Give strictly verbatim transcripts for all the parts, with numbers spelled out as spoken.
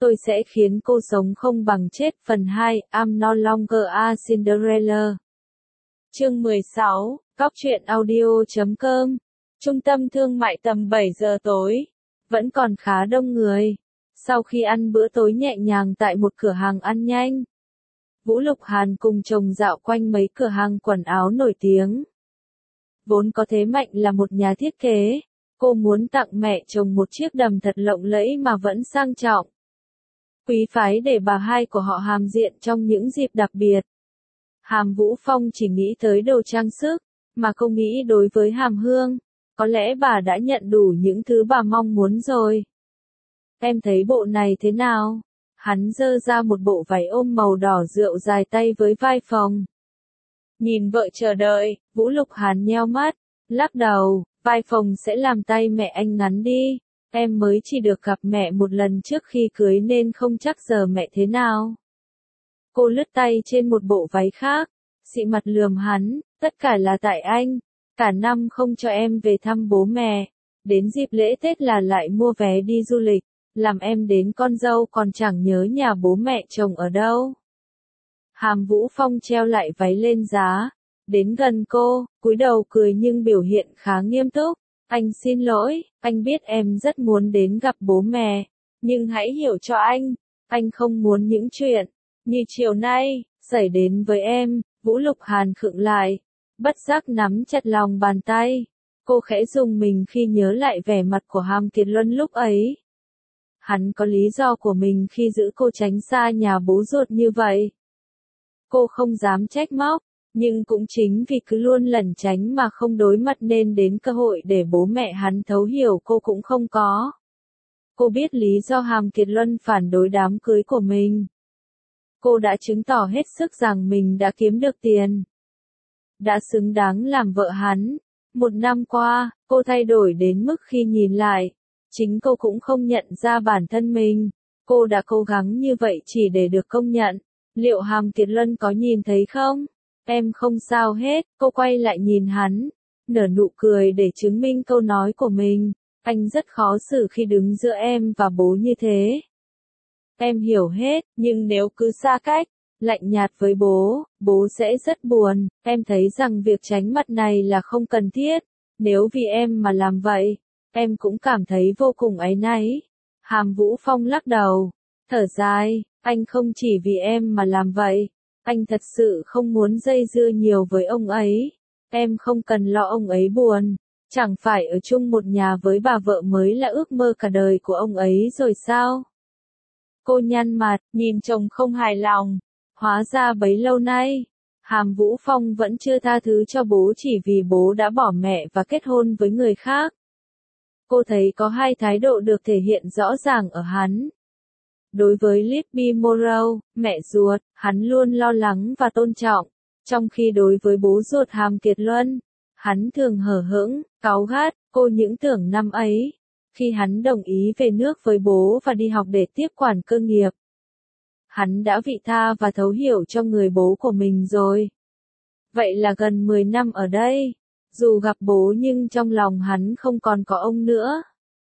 tôi sẽ khiến cô sống không bằng chết. Phần hai, I'm no longer a Cinderella. Chương mười sáu, Cóc truyện audio chấm com. Trung tâm thương mại tầm bảy giờ tối. Vẫn còn khá đông người. Sau khi ăn bữa tối nhẹ nhàng tại một cửa hàng ăn nhanh, Vũ Lục Hàn cùng chồng dạo quanh mấy cửa hàng quần áo nổi tiếng. Vốn có thế mạnh là một nhà thiết kế, cô muốn tặng mẹ chồng một chiếc đầm thật lộng lẫy mà vẫn sang trọng, quý phái để bà hai của họ hàm diện trong những dịp đặc biệt. Hàm Vũ Phong chỉ nghĩ tới đồ trang sức, mà không nghĩ đối với Hàm Hương, có lẽ bà đã nhận đủ những thứ bà mong muốn rồi. Em thấy bộ này thế nào? Hắn giơ ra một bộ váy ôm màu đỏ rượu dài tay với vai phồng. Nhìn vợ chờ đợi, Vũ Lục Hàn nheo mắt, lắc đầu, vai phồng sẽ làm tay mẹ anh ngắn đi. Em mới chỉ được gặp mẹ một lần trước khi cưới nên không chắc giờ mẹ thế nào. Cô lướt tay trên một bộ váy khác, xị mặt lườm hắn, tất cả là tại anh. Cả năm không cho em về thăm bố mẹ. Đến dịp lễ Tết là lại mua vé đi du lịch. Làm em đến con dâu còn chẳng nhớ nhà bố mẹ chồng ở đâu. Hàm Vũ Phong treo lại váy lên giá, đến gần cô, cúi đầu cười nhưng biểu hiện khá nghiêm túc. Anh xin lỗi, anh biết em rất muốn đến gặp bố mẹ, nhưng hãy hiểu cho anh, anh không muốn những chuyện như chiều nay xảy đến với em. Vũ Lục Hàn khựng lại, bất giác nắm chặt lòng bàn tay. Cô khẽ rùng mình khi nhớ lại vẻ mặt của Hàm Kiệt Luân lúc ấy. Hắn có lý do của mình khi giữ cô tránh xa nhà bố ruột như vậy. Cô không dám trách móc, nhưng cũng chính vì cứ luôn lẩn tránh mà không đối mặt nên đến cơ hội để bố mẹ hắn thấu hiểu cô cũng không có. Cô biết lý do Hàm Kiệt Luân phản đối đám cưới của mình. Cô đã chứng tỏ hết sức rằng mình đã kiếm được tiền, đã xứng đáng làm vợ hắn. Một năm qua, cô thay đổi đến mức khi nhìn lại, chính cô cũng không nhận ra bản thân mình. Cô đã cố gắng như vậy chỉ để được công nhận. Liệu Hàm Kiệt Luân có nhìn thấy không? Em không sao hết. Cô quay lại nhìn hắn, nở nụ cười để chứng minh câu nói của mình. Anh rất khó xử khi đứng giữa em và bố như thế. Em hiểu hết, nhưng nếu cứ xa cách, lạnh nhạt với bố, bố sẽ rất buồn. Em thấy rằng việc tránh mặt này là không cần thiết. Nếu vì em mà làm vậy, em cũng cảm thấy vô cùng áy náy. Hàm Vũ Phong lắc đầu, thở dài, anh không chỉ vì em mà làm vậy. Anh thật sự không muốn dây dưa nhiều với ông ấy. Em không cần lo ông ấy buồn. Chẳng phải ở chung một nhà với bà vợ mới là ước mơ cả đời của ông ấy rồi sao? Cô nhăn mặt, nhìn chồng không hài lòng. Hóa ra bấy lâu nay, Hàm Vũ Phong vẫn chưa tha thứ cho bố chỉ vì bố đã bỏ mẹ và kết hôn với người khác. Cô thấy có hai thái độ được thể hiện rõ ràng ở hắn. Đối với Libby Morrow, mẹ ruột, hắn luôn lo lắng và tôn trọng, trong khi đối với bố ruột Hàm Kiệt Luân, hắn thường hờ hững, cáu gắt. Cô những tưởng năm ấy, khi hắn đồng ý về nước với bố và đi học để tiếp quản cơ nghiệp, hắn đã vị tha và thấu hiểu cho người bố của mình rồi. Vậy là gần mười năm ở đây, dù gặp bố nhưng trong lòng hắn không còn có ông nữa.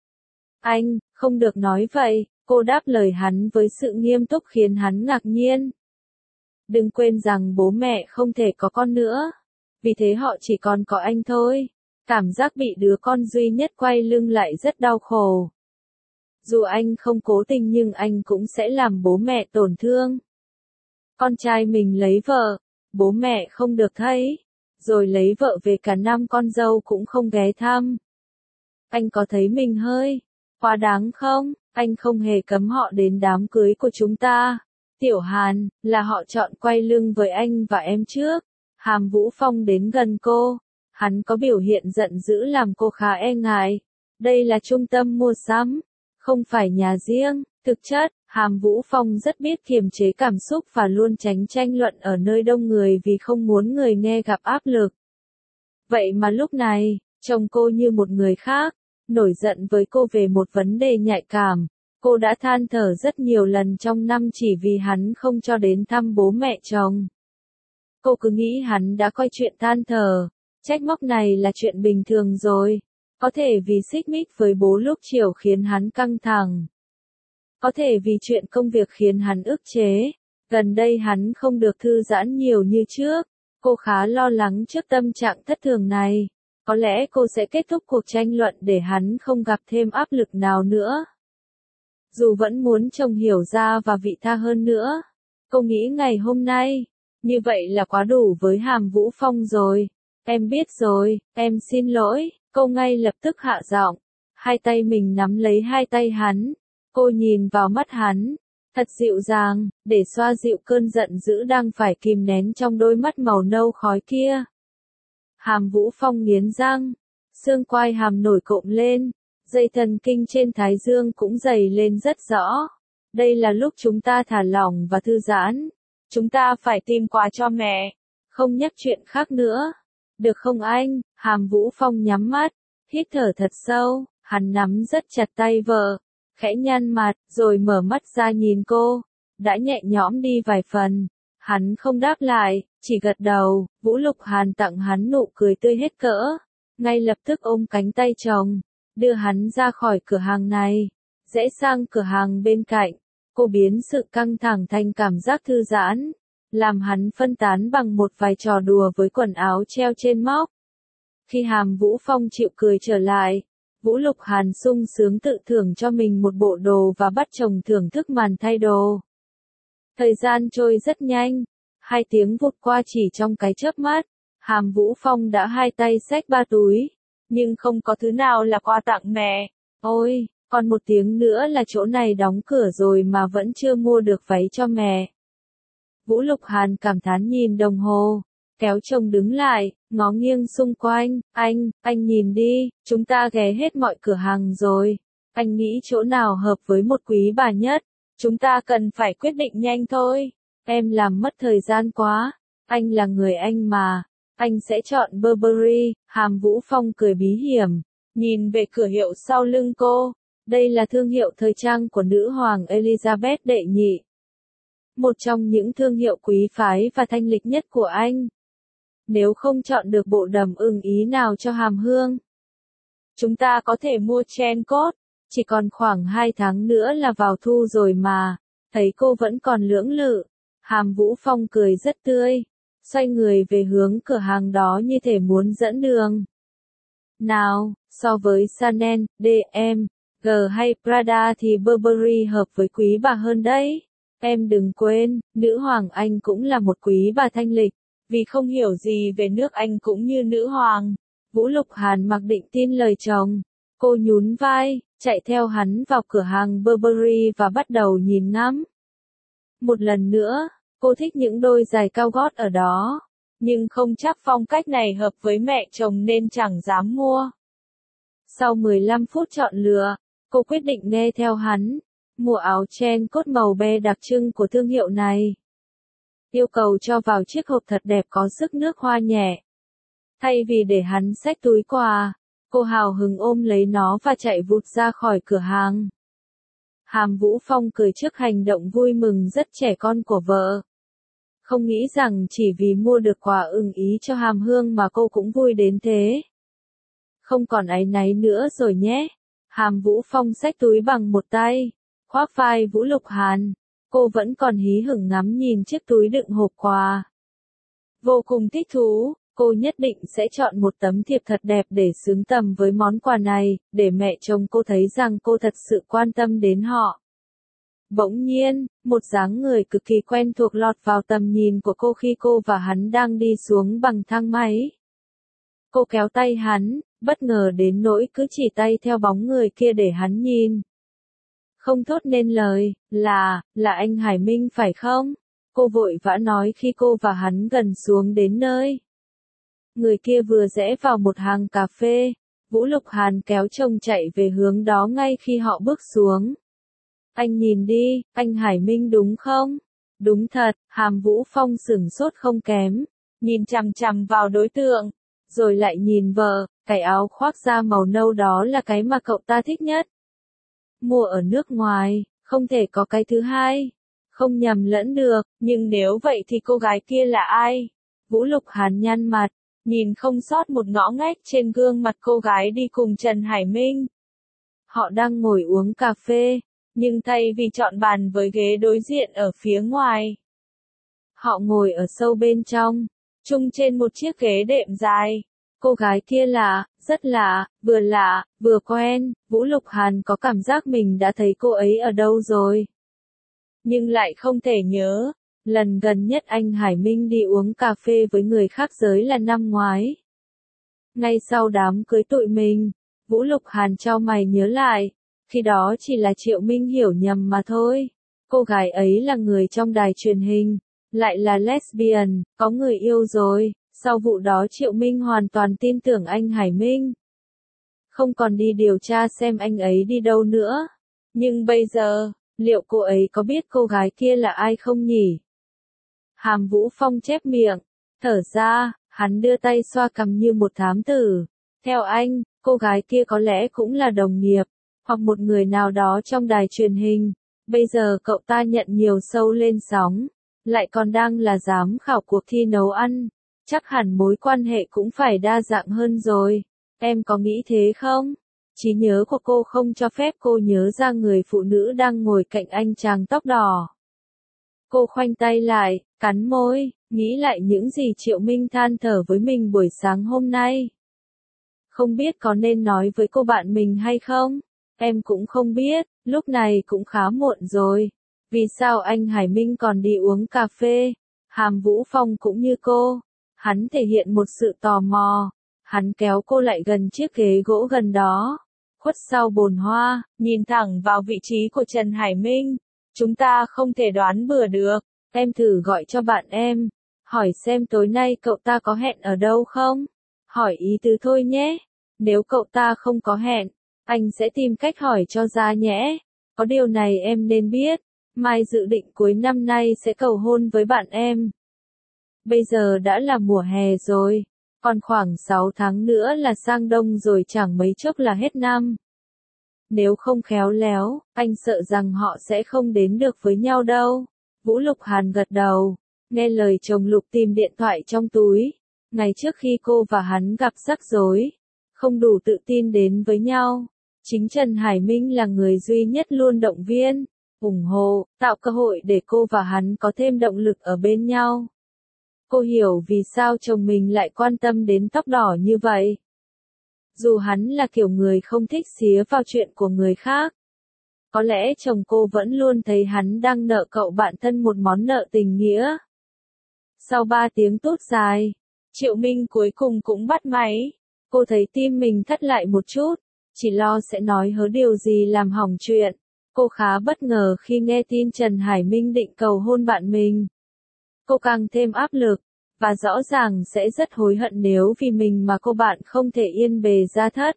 Anh, không được nói vậy, cô đáp lời hắn với sự nghiêm túc khiến hắn ngạc nhiên. Đừng quên rằng bố mẹ không thể có con nữa, vì thế họ chỉ còn có anh thôi. Cảm giác bị đứa con duy nhất quay lưng lại rất đau khổ. Dù anh không cố tình nhưng anh cũng sẽ làm bố mẹ tổn thương. Con trai mình lấy vợ, bố mẹ không được thấy, rồi lấy vợ về cả năm con dâu cũng không ghé thăm. Anh có thấy mình hơi quá đáng không? Anh không hề cấm họ đến đám cưới của chúng ta. Tiểu Hàn, là họ chọn quay lưng với anh và em trước. Hàm Vũ Phong đến gần cô. Hắn có biểu hiện giận dữ làm cô khá e ngại. Đây là trung tâm mua sắm, không phải nhà riêng. Thực chất, Hàm Vũ Phong rất biết kiềm chế cảm xúc và luôn tránh tranh luận ở nơi đông người vì không muốn người nghe gặp áp lực. Vậy mà lúc này, chồng cô như một người khác, nổi giận với cô về một vấn đề nhạy cảm. Cô đã than thở rất nhiều lần trong năm chỉ vì hắn không cho đến thăm bố mẹ chồng. Cô cứ nghĩ hắn đã coi chuyện than thở, trách móc này là chuyện bình thường rồi. Có thể vì xích mích với bố lúc chiều khiến hắn căng thẳng. Có thể vì chuyện công việc khiến hắn ức chế. Gần đây hắn không được thư giãn nhiều như trước. Cô khá lo lắng trước tâm trạng thất thường này. Có lẽ cô sẽ kết thúc cuộc tranh luận để hắn không gặp thêm áp lực nào nữa. Dù vẫn muốn chồng hiểu ra và vị tha hơn nữa. Cô nghĩ ngày hôm nay, như vậy là quá đủ với Hàm Vũ Phong rồi. Em biết rồi, em xin lỗi, cô ngay lập tức hạ giọng. Hai tay mình nắm lấy hai tay hắn. Cô nhìn vào mắt hắn, thật dịu dàng, để xoa dịu cơn giận dữ đang phải kìm nén trong đôi mắt màu nâu khói kia. Hàm Vũ Phong nghiến răng, xương quai hàm nổi cộm lên, dây thần kinh trên thái dương cũng dày lên rất rõ. Đây là lúc chúng ta thả lỏng và thư giãn. Chúng ta phải tìm quà cho mẹ, không nhắc chuyện khác nữa. Được không anh? Hàm Vũ Phong nhắm mắt, hít thở thật sâu, hắn nắm rất chặt tay vợ, khẽ nhăn mặt, rồi mở mắt ra nhìn cô. Đã nhẹ nhõm đi vài phần. Hắn không đáp lại, chỉ gật đầu. Vũ Lục Hàn tặng hắn nụ cười tươi hết cỡ. Ngay lập tức ôm cánh tay chồng, đưa hắn ra khỏi cửa hàng này, rẽ sang cửa hàng bên cạnh. Cô biến sự căng thẳng thành cảm giác thư giãn, làm hắn phân tán bằng một vài trò đùa với quần áo treo trên móc. Khi Hàm Vũ Phong chịu cười trở lại, Vũ Lục Hàn sung sướng tự thưởng cho mình một bộ đồ và bắt chồng thưởng thức màn thay đồ. Thời gian trôi rất nhanh, hai tiếng vụt qua chỉ trong cái chớp mắt. Hàm Vũ Phong đã hai tay xách ba túi, nhưng không có thứ nào là quà tặng mẹ. Ôi, còn một tiếng nữa là chỗ này đóng cửa rồi mà vẫn chưa mua được váy cho mẹ. Vũ Lục Hàn cảm thán nhìn đồng hồ, kéo chồng đứng lại, ngó nghiêng xung quanh. Anh, anh nhìn đi, chúng ta ghé hết mọi cửa hàng rồi. Anh nghĩ chỗ nào hợp với một quý bà nhất? Chúng ta cần phải quyết định nhanh thôi. Em làm mất thời gian quá. Anh là người Anh mà. Anh sẽ chọn Burberry. Hàm Vũ Phong cười bí hiểm, nhìn về cửa hiệu sau lưng cô. Đây là thương hiệu thời trang của nữ hoàng Elizabeth đệ nhị. Một trong những thương hiệu quý phái và thanh lịch nhất của Anh. Nếu không chọn được bộ đầm ưng ý nào cho Hàm Hương, chúng ta có thể mua trend coat. Chỉ còn khoảng hai tháng nữa là vào thu rồi mà. Thấy cô vẫn còn lưỡng lự, Hàm Vũ Phong cười rất tươi, xoay người về hướng cửa hàng đó như thể muốn dẫn đường. Nào, so với Chanel, đê em, G hay Prada thì Burberry hợp với quý bà hơn đấy. Em đừng quên, nữ hoàng Anh cũng là một quý bà thanh lịch. Vì không hiểu gì về nước Anh cũng như nữ hoàng, Vũ Lục Hàn mặc định tin lời chồng. Cô nhún vai, chạy theo hắn vào cửa hàng Burberry và bắt đầu nhìn ngắm. Một lần nữa, cô thích những đôi giày cao gót ở đó, nhưng không chắc phong cách này hợp với mẹ chồng nên chẳng dám mua. Sau mười lăm phút chọn lựa, cô quyết định nghe theo hắn, mua áo trend cốt màu be đặc trưng của thương hiệu này. Yêu cầu cho vào chiếc hộp thật đẹp có sức nước hoa nhẹ. Thay vì để hắn xách túi quà, cô hào hứng ôm lấy nó và chạy vụt ra khỏi cửa hàng. Hàm Vũ Phong cười trước hành động vui mừng rất trẻ con của vợ. Không nghĩ rằng chỉ vì mua được quà ưng ý cho Hàm Hương mà cô cũng vui đến thế. Không còn áy náy nữa rồi nhé. Hàm Vũ Phong xách túi bằng một tay, khoác vai Vũ Lục Hàn. Cô vẫn còn hí hửng ngắm nhìn chiếc túi đựng hộp quà. Vô cùng thích thú, cô nhất định sẽ chọn một tấm thiệp thật đẹp để xứng tầm với món quà này, để mẹ chồng cô thấy rằng cô thật sự quan tâm đến họ. Bỗng nhiên, một dáng người cực kỳ quen thuộc lọt vào tầm nhìn của cô khi cô và hắn đang đi xuống bằng thang máy. Cô kéo tay hắn, bất ngờ đến nỗi cứ chỉ tay theo bóng người kia để hắn nhìn. Không thốt nên lời, là, là anh Hải Minh phải không? Cô vội vã nói khi cô và hắn gần xuống đến nơi. Người kia vừa rẽ vào một hàng cà phê, Vũ Lục Hàn kéo chồng chạy về hướng đó ngay khi họ bước xuống. Anh nhìn đi, anh Hải Minh đúng không? Đúng thật, Hàm Vũ Phong sửng sốt không kém, nhìn chằm chằm vào đối tượng, rồi lại nhìn vợ, cái áo khoác da màu nâu đó là cái mà cậu ta thích nhất. Mua ở nước ngoài, không thể có cái thứ hai. Không nhầm lẫn được, nhưng nếu vậy thì cô gái kia là ai? Vũ Lục Hàn nhăn mặt, nhìn không sót một ngõ ngách trên gương mặt cô gái đi cùng Trần Hải Minh. Họ đang ngồi uống cà phê, Nhưng thay vì chọn bàn với ghế đối diện ở phía ngoài, họ ngồi ở sâu bên trong, chung trên một chiếc ghế đệm dài. Cô gái kia lạ, rất lạ, vừa lạ, vừa quen, Vũ Lục Hàn có cảm giác mình đã thấy cô ấy ở đâu rồi. Nhưng lại không thể nhớ. Lần gần nhất anh Hải Minh đi uống cà phê với người khác giới là năm ngoái. Ngay sau đám cưới tụi mình, Vũ Lục Hàn chau mày nhớ lại, khi đó chỉ là Triệu Minh hiểu nhầm mà thôi. Cô gái ấy là người trong đài truyền hình, lại là lesbian, có người yêu rồi. Sau vụ đó Triệu Minh hoàn toàn tin tưởng anh Hải Minh. Không còn đi điều tra xem anh ấy đi đâu nữa. Nhưng bây giờ, liệu cô ấy có biết cô gái kia là ai không nhỉ? Hàm Vũ Phong chép miệng, thở ra, hắn đưa tay xoa cằm như một thám tử. Theo anh, cô gái kia có lẽ cũng là đồng nghiệp, hoặc một người nào đó trong đài truyền hình. Bây giờ cậu ta nhận nhiều show lên sóng, lại còn đang là giám khảo cuộc thi nấu ăn. Chắc hẳn mối quan hệ cũng phải đa dạng hơn rồi. Em có nghĩ thế không? Trí nhớ của cô không cho phép cô nhớ ra người phụ nữ đang ngồi cạnh anh chàng tóc đỏ. Cô khoanh tay lại, cắn môi, nghĩ lại những gì Triệu Minh than thở với mình buổi sáng hôm nay. Không biết có nên nói với cô bạn mình hay không? Em cũng không biết, lúc này cũng khá muộn rồi. Vì sao anh Hải Minh còn đi uống cà phê? Hàm Vũ Phong cũng như cô. Hắn thể hiện một sự tò mò. Hắn kéo cô lại gần chiếc ghế gỗ gần đó. Khuất sau bồn hoa, nhìn thẳng vào vị trí của Trần Hải Minh. Chúng ta không thể đoán bừa được. Em thử gọi cho bạn em. Hỏi xem tối nay cậu ta có hẹn ở đâu không? Hỏi ý tứ thôi nhé. Nếu cậu ta không có hẹn, anh sẽ tìm cách hỏi cho ra nhé. Có điều này em nên biết. Mai dự định cuối năm nay sẽ cầu hôn với bạn em. Bây giờ đã là mùa hè rồi. Còn khoảng sáu tháng nữa là sang đông rồi, chẳng mấy chốc là hết năm. Nếu không khéo léo, anh sợ rằng họ sẽ không đến được với nhau đâu. Vũ Lục Hàn gật đầu, nghe lời chồng Lục tìm điện thoại trong túi. Ngày trước khi cô và hắn gặp rắc rối, không đủ tự tin đến với nhau, chính Trần Hải Minh là người duy nhất luôn động viên, ủng hộ, tạo cơ hội để cô và hắn có thêm động lực ở bên nhau. Cô hiểu vì sao chồng mình lại quan tâm đến tóc đỏ như vậy. Dù hắn là kiểu người không thích xía vào chuyện của người khác. Có lẽ chồng cô vẫn luôn thấy hắn đang nợ cậu bạn thân một món nợ tình nghĩa. Sau ba tiếng tút dài, Triệu Minh cuối cùng cũng bắt máy. Cô thấy tim mình thắt lại một chút, chỉ lo sẽ nói hớ điều gì làm hỏng chuyện. Cô khá bất ngờ khi nghe tin Trần Hải Minh định cầu hôn bạn mình. Cô càng thêm áp lực, và rõ ràng sẽ rất hối hận nếu vì mình mà cô bạn không thể yên bề gia thất.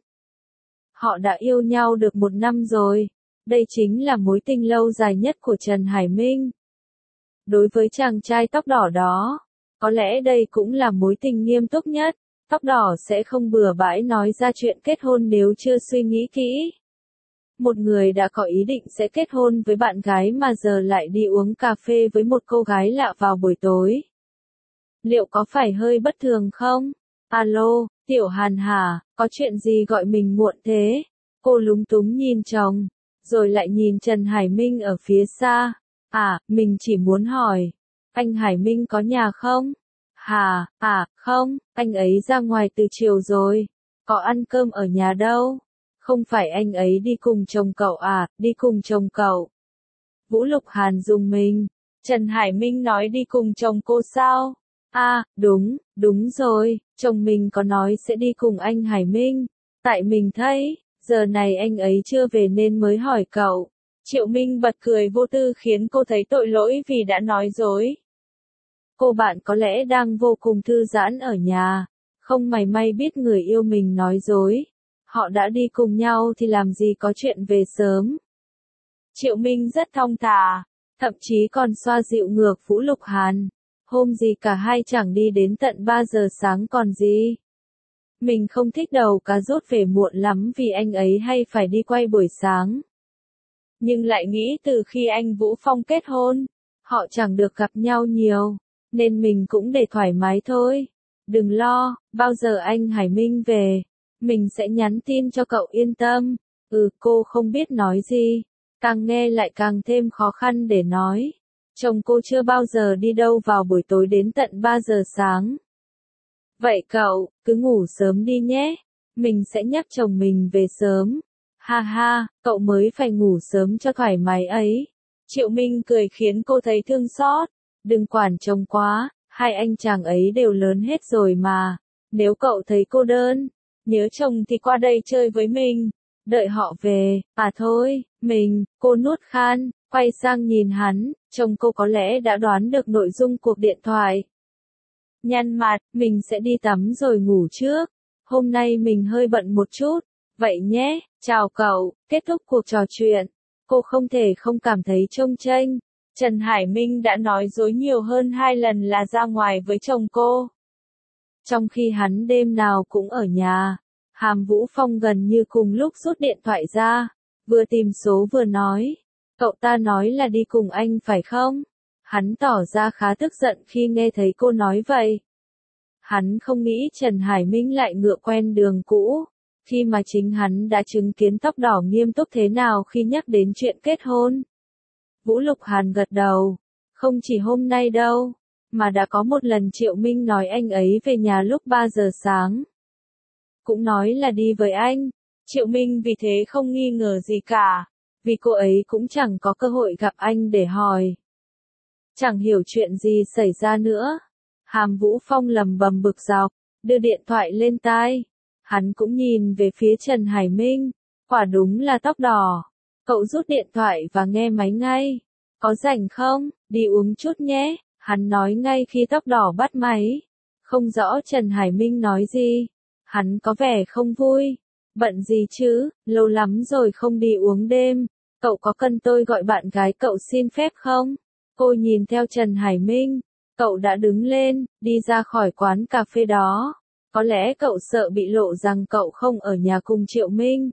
Họ đã yêu nhau được một năm rồi. Đây chính là mối tình lâu dài nhất của Trần Hải Minh. Đối với chàng trai tóc đỏ đó, có lẽ đây cũng là mối tình nghiêm túc nhất. Tóc đỏ sẽ không bừa bãi nói ra chuyện kết hôn nếu chưa suy nghĩ kỹ. Một người đã có ý định sẽ kết hôn với bạn gái mà giờ lại đi uống cà phê với một cô gái lạ vào buổi tối. Liệu có phải hơi bất thường không? Alo, Tiểu Hàn hả, có chuyện gì gọi mình muộn thế? Cô lúng túng nhìn chồng, rồi lại nhìn Trần Hải Minh ở phía xa. À, mình chỉ muốn hỏi, anh Hải Minh có nhà không? Hà, à, không, anh ấy ra ngoài từ chiều rồi. Có ăn cơm ở nhà đâu? Không phải anh ấy đi cùng chồng cậu à, đi cùng chồng cậu. Vũ Lục Hàn dùng mình. Trần Hải Minh nói đi cùng chồng cô sao? À, đúng, đúng rồi, chồng mình có nói sẽ đi cùng anh Hải Minh. Tại mình thấy, giờ này anh ấy chưa về nên mới hỏi cậu. Triệu Minh bật cười vô tư khiến cô thấy tội lỗi vì đã nói dối. Cô bạn có lẽ đang vô cùng thư giãn ở nhà, không mảy may biết người yêu mình nói dối. Họ đã đi cùng nhau thì làm gì có chuyện về sớm. Triệu Minh rất thong thả, thậm chí còn xoa dịu ngược Vũ Lục Hàn. Hôm gì cả hai chẳng đi đến tận ba giờ sáng còn gì. Mình không thích đầu cá rốt về muộn lắm vì anh ấy hay phải đi quay buổi sáng. Nhưng lại nghĩ từ khi anh Vũ Phong kết hôn, họ chẳng được gặp nhau nhiều, nên mình cũng để thoải mái thôi. Đừng lo, bao giờ anh Hải Minh về, mình sẽ nhắn tin cho cậu yên tâm. Ừ, cô không biết nói gì. Càng nghe lại càng thêm khó khăn để nói. Chồng cô chưa bao giờ đi đâu vào buổi tối đến tận ba giờ sáng. Vậy cậu, cứ ngủ sớm đi nhé. Mình sẽ nhắc chồng mình về sớm. Ha ha, cậu mới phải ngủ sớm cho thoải mái ấy. Triệu Minh cười khiến cô thấy thương xót. Đừng quản chồng quá, hai anh chàng ấy đều lớn hết rồi mà. Nếu cậu thấy cô đơn, nhớ chồng thì qua đây chơi với mình. Đợi họ về, à thôi, mình, cô nuốt khan, quay sang nhìn hắn, chồng cô có lẽ đã đoán được nội dung cuộc điện thoại. Nhăn mặt, mình sẽ đi tắm rồi ngủ trước. Hôm nay mình hơi bận một chút. Vậy nhé, chào cậu, kết thúc cuộc trò chuyện. Cô không thể không cảm thấy trông chênh. Trần Hải Minh đã nói dối nhiều hơn hai lần là ra ngoài với chồng cô. Trong khi hắn đêm nào cũng ở nhà, Hàm Vũ Phong gần như cùng lúc rút điện thoại ra, vừa tìm số vừa nói. Cậu ta nói là đi cùng anh phải không? Hắn tỏ ra khá tức giận khi nghe thấy cô nói vậy. Hắn không nghĩ Trần Hải Minh lại ngựa quen đường cũ, khi mà chính hắn đã chứng kiến tóc đỏ nghiêm túc thế nào khi nhắc đến chuyện kết hôn. Vũ Lục Hàn gật đầu, không chỉ hôm nay đâu, mà đã có một lần Triệu Minh nói anh ấy về nhà lúc ba giờ sáng. Cũng nói là đi với anh, Triệu Minh vì thế không nghi ngờ gì cả, vì cô ấy cũng chẳng có cơ hội gặp anh để hỏi. Chẳng hiểu chuyện gì xảy ra nữa. Hàm Vũ Phong lầm bầm bực dọc, đưa điện thoại lên tai. Hắn cũng nhìn về phía Trần Hải Minh, quả đúng là tóc đỏ. Cậu rút điện thoại và nghe máy ngay. Có rảnh không, đi uống chút nhé, hắn nói ngay khi tóc đỏ bắt máy. Không rõ Trần Hải Minh nói gì. Hắn có vẻ không vui. Bận gì chứ, lâu lắm rồi không đi uống đêm. Cậu có cần tôi gọi bạn gái cậu xin phép không? Cô nhìn theo Trần Hải Minh. Cậu đã đứng lên, đi ra khỏi quán cà phê đó. Có lẽ cậu sợ bị lộ rằng cậu không ở nhà cùng Triệu Minh.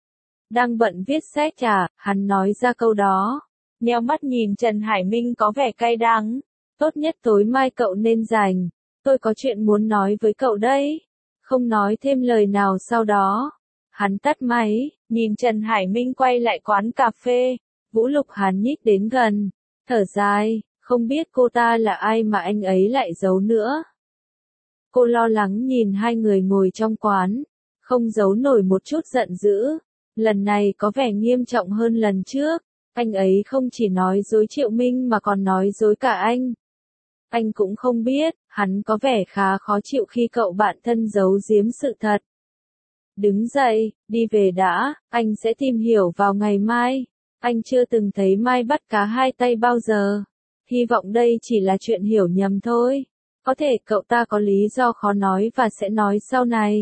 Đang bận viết sách à, hắn nói ra câu đó. Nheo mắt nhìn Trần Hải Minh có vẻ cay đắng. Tốt nhất tối mai cậu nên dành. Tôi có chuyện muốn nói với cậu đấy. Không nói thêm lời nào sau đó. Hắn tắt máy, nhìn Trần Hải Minh quay lại quán cà phê. Vũ Lục Hàn nhích đến gần, thở dài, không biết cô ta là ai mà anh ấy lại giấu nữa. Cô lo lắng nhìn hai người ngồi trong quán, không giấu nổi một chút giận dữ. Lần này có vẻ nghiêm trọng hơn lần trước, anh ấy không chỉ nói dối Triệu Minh mà còn nói dối cả anh. Anh cũng không biết, hắn có vẻ khá khó chịu khi cậu bạn thân giấu giếm sự thật. Đứng dậy, đi về đã, anh sẽ tìm hiểu vào ngày mai. Anh chưa từng thấy Mai bắt cá hai tay bao giờ. Hy vọng đây chỉ là chuyện hiểu nhầm thôi. Có thể cậu ta có lý do khó nói và sẽ nói sau này.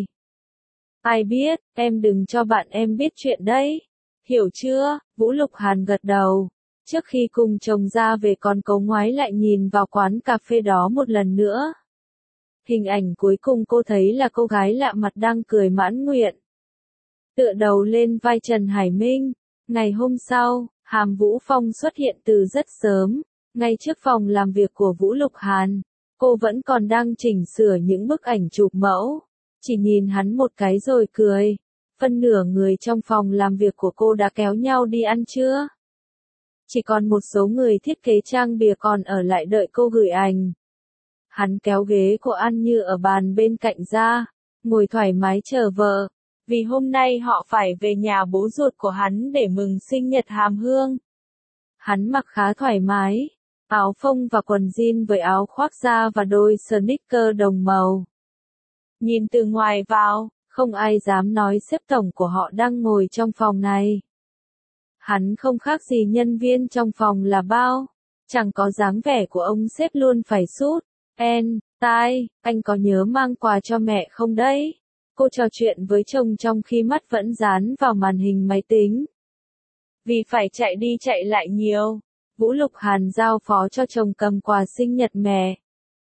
Ai biết, em đừng cho bạn em biết chuyện đấy. Hiểu chưa? Vũ Lục Hàn gật đầu. Trước khi cùng chồng ra về còn cố ngoái lại nhìn vào quán cà phê đó một lần nữa. Hình ảnh cuối cùng cô thấy là cô gái lạ mặt đang cười mãn nguyện. Tựa đầu lên vai Trần Hải Minh. Ngày hôm sau, Hàm Vũ Phong xuất hiện từ rất sớm, ngay trước phòng làm việc của Vũ Lục Hàn. Cô vẫn còn đang chỉnh sửa những bức ảnh chụp mẫu. Chỉ nhìn hắn một cái rồi cười. Phân nửa người trong phòng làm việc của cô đã kéo nhau đi ăn trưa. Chỉ còn một số người thiết kế trang bìa còn ở lại đợi cô gửi ảnh. Hắn kéo ghế của An Như ở bàn bên cạnh ra, ngồi thoải mái chờ vợ. Vì hôm nay họ phải về nhà bố ruột của hắn để mừng sinh nhật Hàm Hương. Hắn mặc khá thoải mái, áo phông và quần jean với áo khoác da và đôi sneaker đồng màu. Nhìn từ ngoài vào, không ai dám nói sếp tổng của họ đang ngồi trong phòng này. Hắn không khác gì nhân viên trong phòng là bao, chẳng có dáng vẻ của ông sếp luôn phải sút. En, tai, anh có nhớ mang quà cho mẹ không đấy? Cô trò chuyện với chồng trong khi mắt vẫn dán vào màn hình máy tính. Vì phải chạy đi chạy lại nhiều, Vũ Lục Hàn giao phó cho chồng cầm quà sinh nhật mẹ.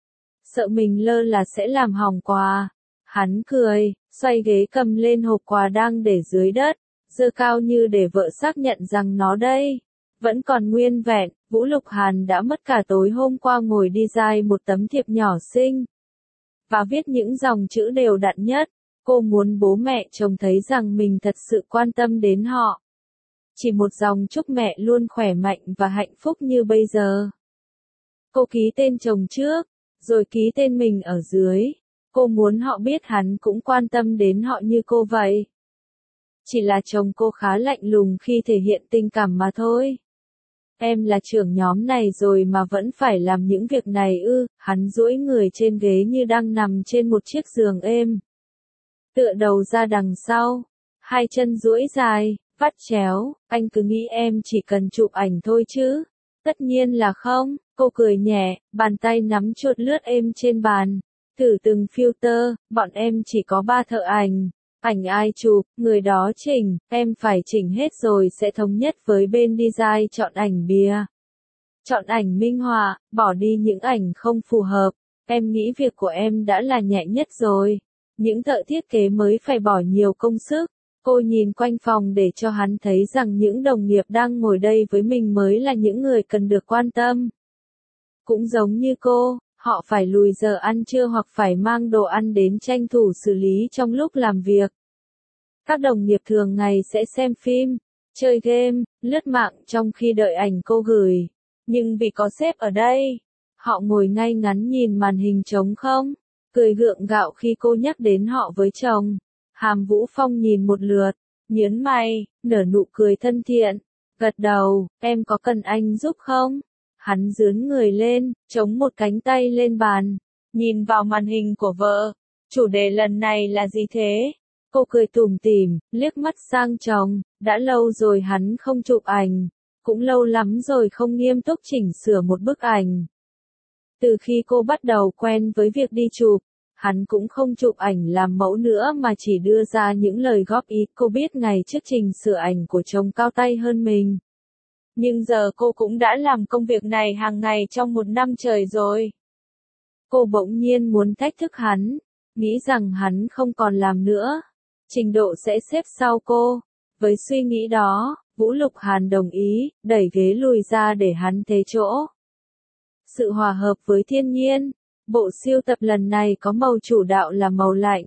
Sợ mình lơ là sẽ làm hỏng quà. Hắn cười, xoay ghế cầm lên hộp quà đang để dưới đất, giơ cao như để vợ xác nhận rằng nó đây vẫn còn nguyên vẹn. Vũ Lục Hàn đã mất cả tối hôm qua ngồi đi dai một tấm thiệp nhỏ xinh và viết những dòng chữ đều đặn nhất. Cô muốn bố mẹ chồng thấy rằng mình thật sự quan tâm đến họ. Chỉ một dòng chúc mẹ luôn khỏe mạnh và hạnh phúc như bây giờ. Cô ký tên chồng trước, rồi ký tên mình ở dưới. Cô muốn họ biết hắn cũng quan tâm đến họ như cô vậy. Chỉ là chồng cô khá lạnh lùng khi thể hiện tình cảm mà thôi. Em là trưởng nhóm này rồi mà vẫn phải làm những việc này ư? Hắn duỗi người trên ghế như đang nằm trên một chiếc giường êm. Tựa đầu ra đằng sau, hai chân duỗi dài, vắt chéo, anh cứ nghĩ em chỉ cần chụp ảnh thôi chứ? Tất nhiên là không, cô cười nhẹ, bàn tay nắm chuột lướt êm trên bàn. Thử từng filter, bọn em chỉ có ba thợ ảnh. Ảnh ai chụp, người đó chỉnh, em phải chỉnh hết rồi sẽ thống nhất với bên design chọn ảnh bìa. Chọn ảnh minh họa, bỏ đi những ảnh không phù hợp. Em nghĩ việc của em đã là nhẹ nhất rồi. Những thợ thiết kế mới phải bỏ nhiều công sức. Cô nhìn quanh phòng để cho hắn thấy rằng những đồng nghiệp đang ngồi đây với mình mới là những người cần được quan tâm. Cũng giống như cô, họ phải lùi giờ ăn trưa hoặc phải mang đồ ăn đến tranh thủ xử lý trong lúc làm việc. Các đồng nghiệp thường ngày sẽ xem phim, chơi game, lướt mạng trong khi đợi ảnh cô gửi. Nhưng vì có sếp ở đây, họ ngồi ngay ngắn nhìn màn hình trống không, cười gượng gạo khi cô nhắc đến họ với chồng. Hàm Vũ Phong nhìn một lượt, nhớn mày, nở nụ cười thân thiện, gật đầu, em có cần anh giúp không? Hắn dướn người lên, chống một cánh tay lên bàn, nhìn vào màn hình của vợ. Chủ đề lần này là gì thế? Cô cười tủm tỉm, liếc mắt sang chồng, đã lâu rồi hắn không chụp ảnh, cũng lâu lắm rồi không nghiêm túc chỉnh sửa một bức ảnh. Từ khi cô bắt đầu quen với việc đi chụp, hắn cũng không chụp ảnh làm mẫu nữa mà chỉ đưa ra những lời góp ý. Cô biết ngày trước chỉnh sửa ảnh của chồng cao tay hơn mình. Nhưng giờ cô cũng đã làm công việc này hàng ngày trong một năm trời rồi. Cô bỗng nhiên muốn thách thức hắn, nghĩ rằng hắn không còn làm nữa. Trình độ sẽ xếp sau cô. Với suy nghĩ đó, Vũ Lục Hàn đồng ý, đẩy ghế lùi ra để hắn thế chỗ. Sự hòa hợp với thiên nhiên. Bộ siêu tập lần này có màu chủ đạo là màu lạnh.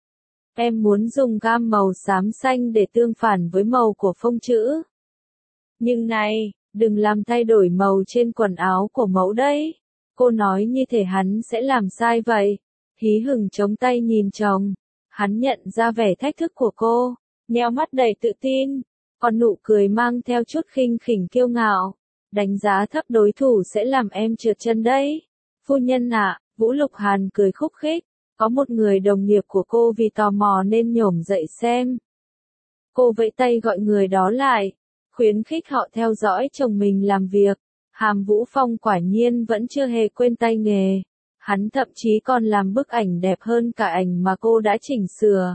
Em muốn dùng gam màu xám xanh để tương phản với màu của phông chữ. Nhưng này, đừng làm thay đổi màu trên quần áo của mẫu đấy. Cô nói như thể hắn sẽ làm sai vậy. Hí hửng chống tay nhìn chồng. Hắn nhận ra vẻ thách thức của cô, nheo mắt đầy tự tin, còn nụ cười mang theo chút khinh khỉnh kiêu ngạo. Đánh giá thấp đối thủ sẽ làm em trượt chân đấy. Phu nhân ạ, Vũ Lục Hàn cười khúc khích, có một người đồng nghiệp của cô vì tò mò nên nhổm dậy xem. Cô vẫy tay gọi người đó lại, khuyến khích họ theo dõi chồng mình làm việc. Hàm Vũ Phong quả nhiên vẫn chưa hề quên tay nghề. Hắn thậm chí còn làm bức ảnh đẹp hơn cả ảnh mà cô đã chỉnh sửa.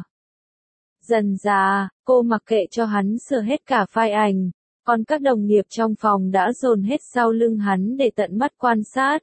Dần dà, cô mặc kệ cho hắn sửa hết cả file ảnh, còn các đồng nghiệp trong phòng đã dồn hết sau lưng hắn để tận mắt quan sát.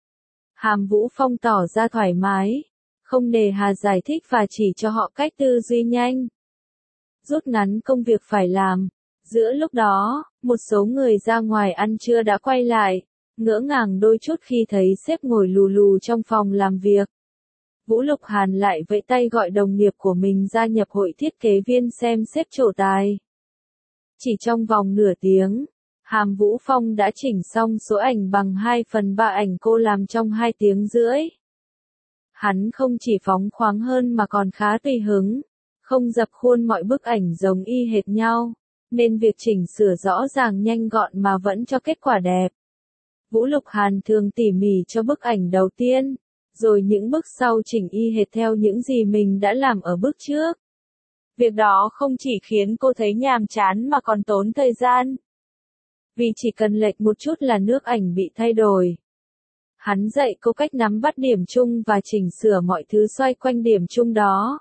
Hàm Vũ Phong tỏ ra thoải mái, không nề hà giải thích và chỉ cho họ cách tư duy nhanh, rút ngắn công việc phải làm. Giữa lúc đó, một số người ra ngoài ăn trưa đã quay lại, ngỡ ngàng đôi chút khi thấy sếp ngồi lù lù trong phòng làm việc. Vũ Lục Hàn lại vẫy tay gọi đồng nghiệp của mình gia nhập hội thiết kế viên xem sếp trổ tài. Chỉ trong vòng nửa tiếng, Hàm Vũ Phong đã chỉnh xong số ảnh bằng hai phần ba ảnh cô làm trong hai tiếng rưỡi. Hắn không chỉ phóng khoáng hơn mà còn khá tùy hứng, không dập khuôn mọi bức ảnh giống y hệt nhau, nên việc chỉnh sửa rõ ràng nhanh gọn mà vẫn cho kết quả đẹp. Vũ Lục Hàn thường tỉ mỉ cho bức ảnh đầu tiên, rồi những bức sau chỉnh y hệt theo những gì mình đã làm ở bức trước. Việc đó không chỉ khiến cô thấy nhàm chán mà còn tốn thời gian. Vì chỉ cần lệch một chút là nước ảnh bị thay đổi. Hắn dạy cô cách nắm bắt điểm chung và chỉnh sửa mọi thứ xoay quanh điểm chung đó.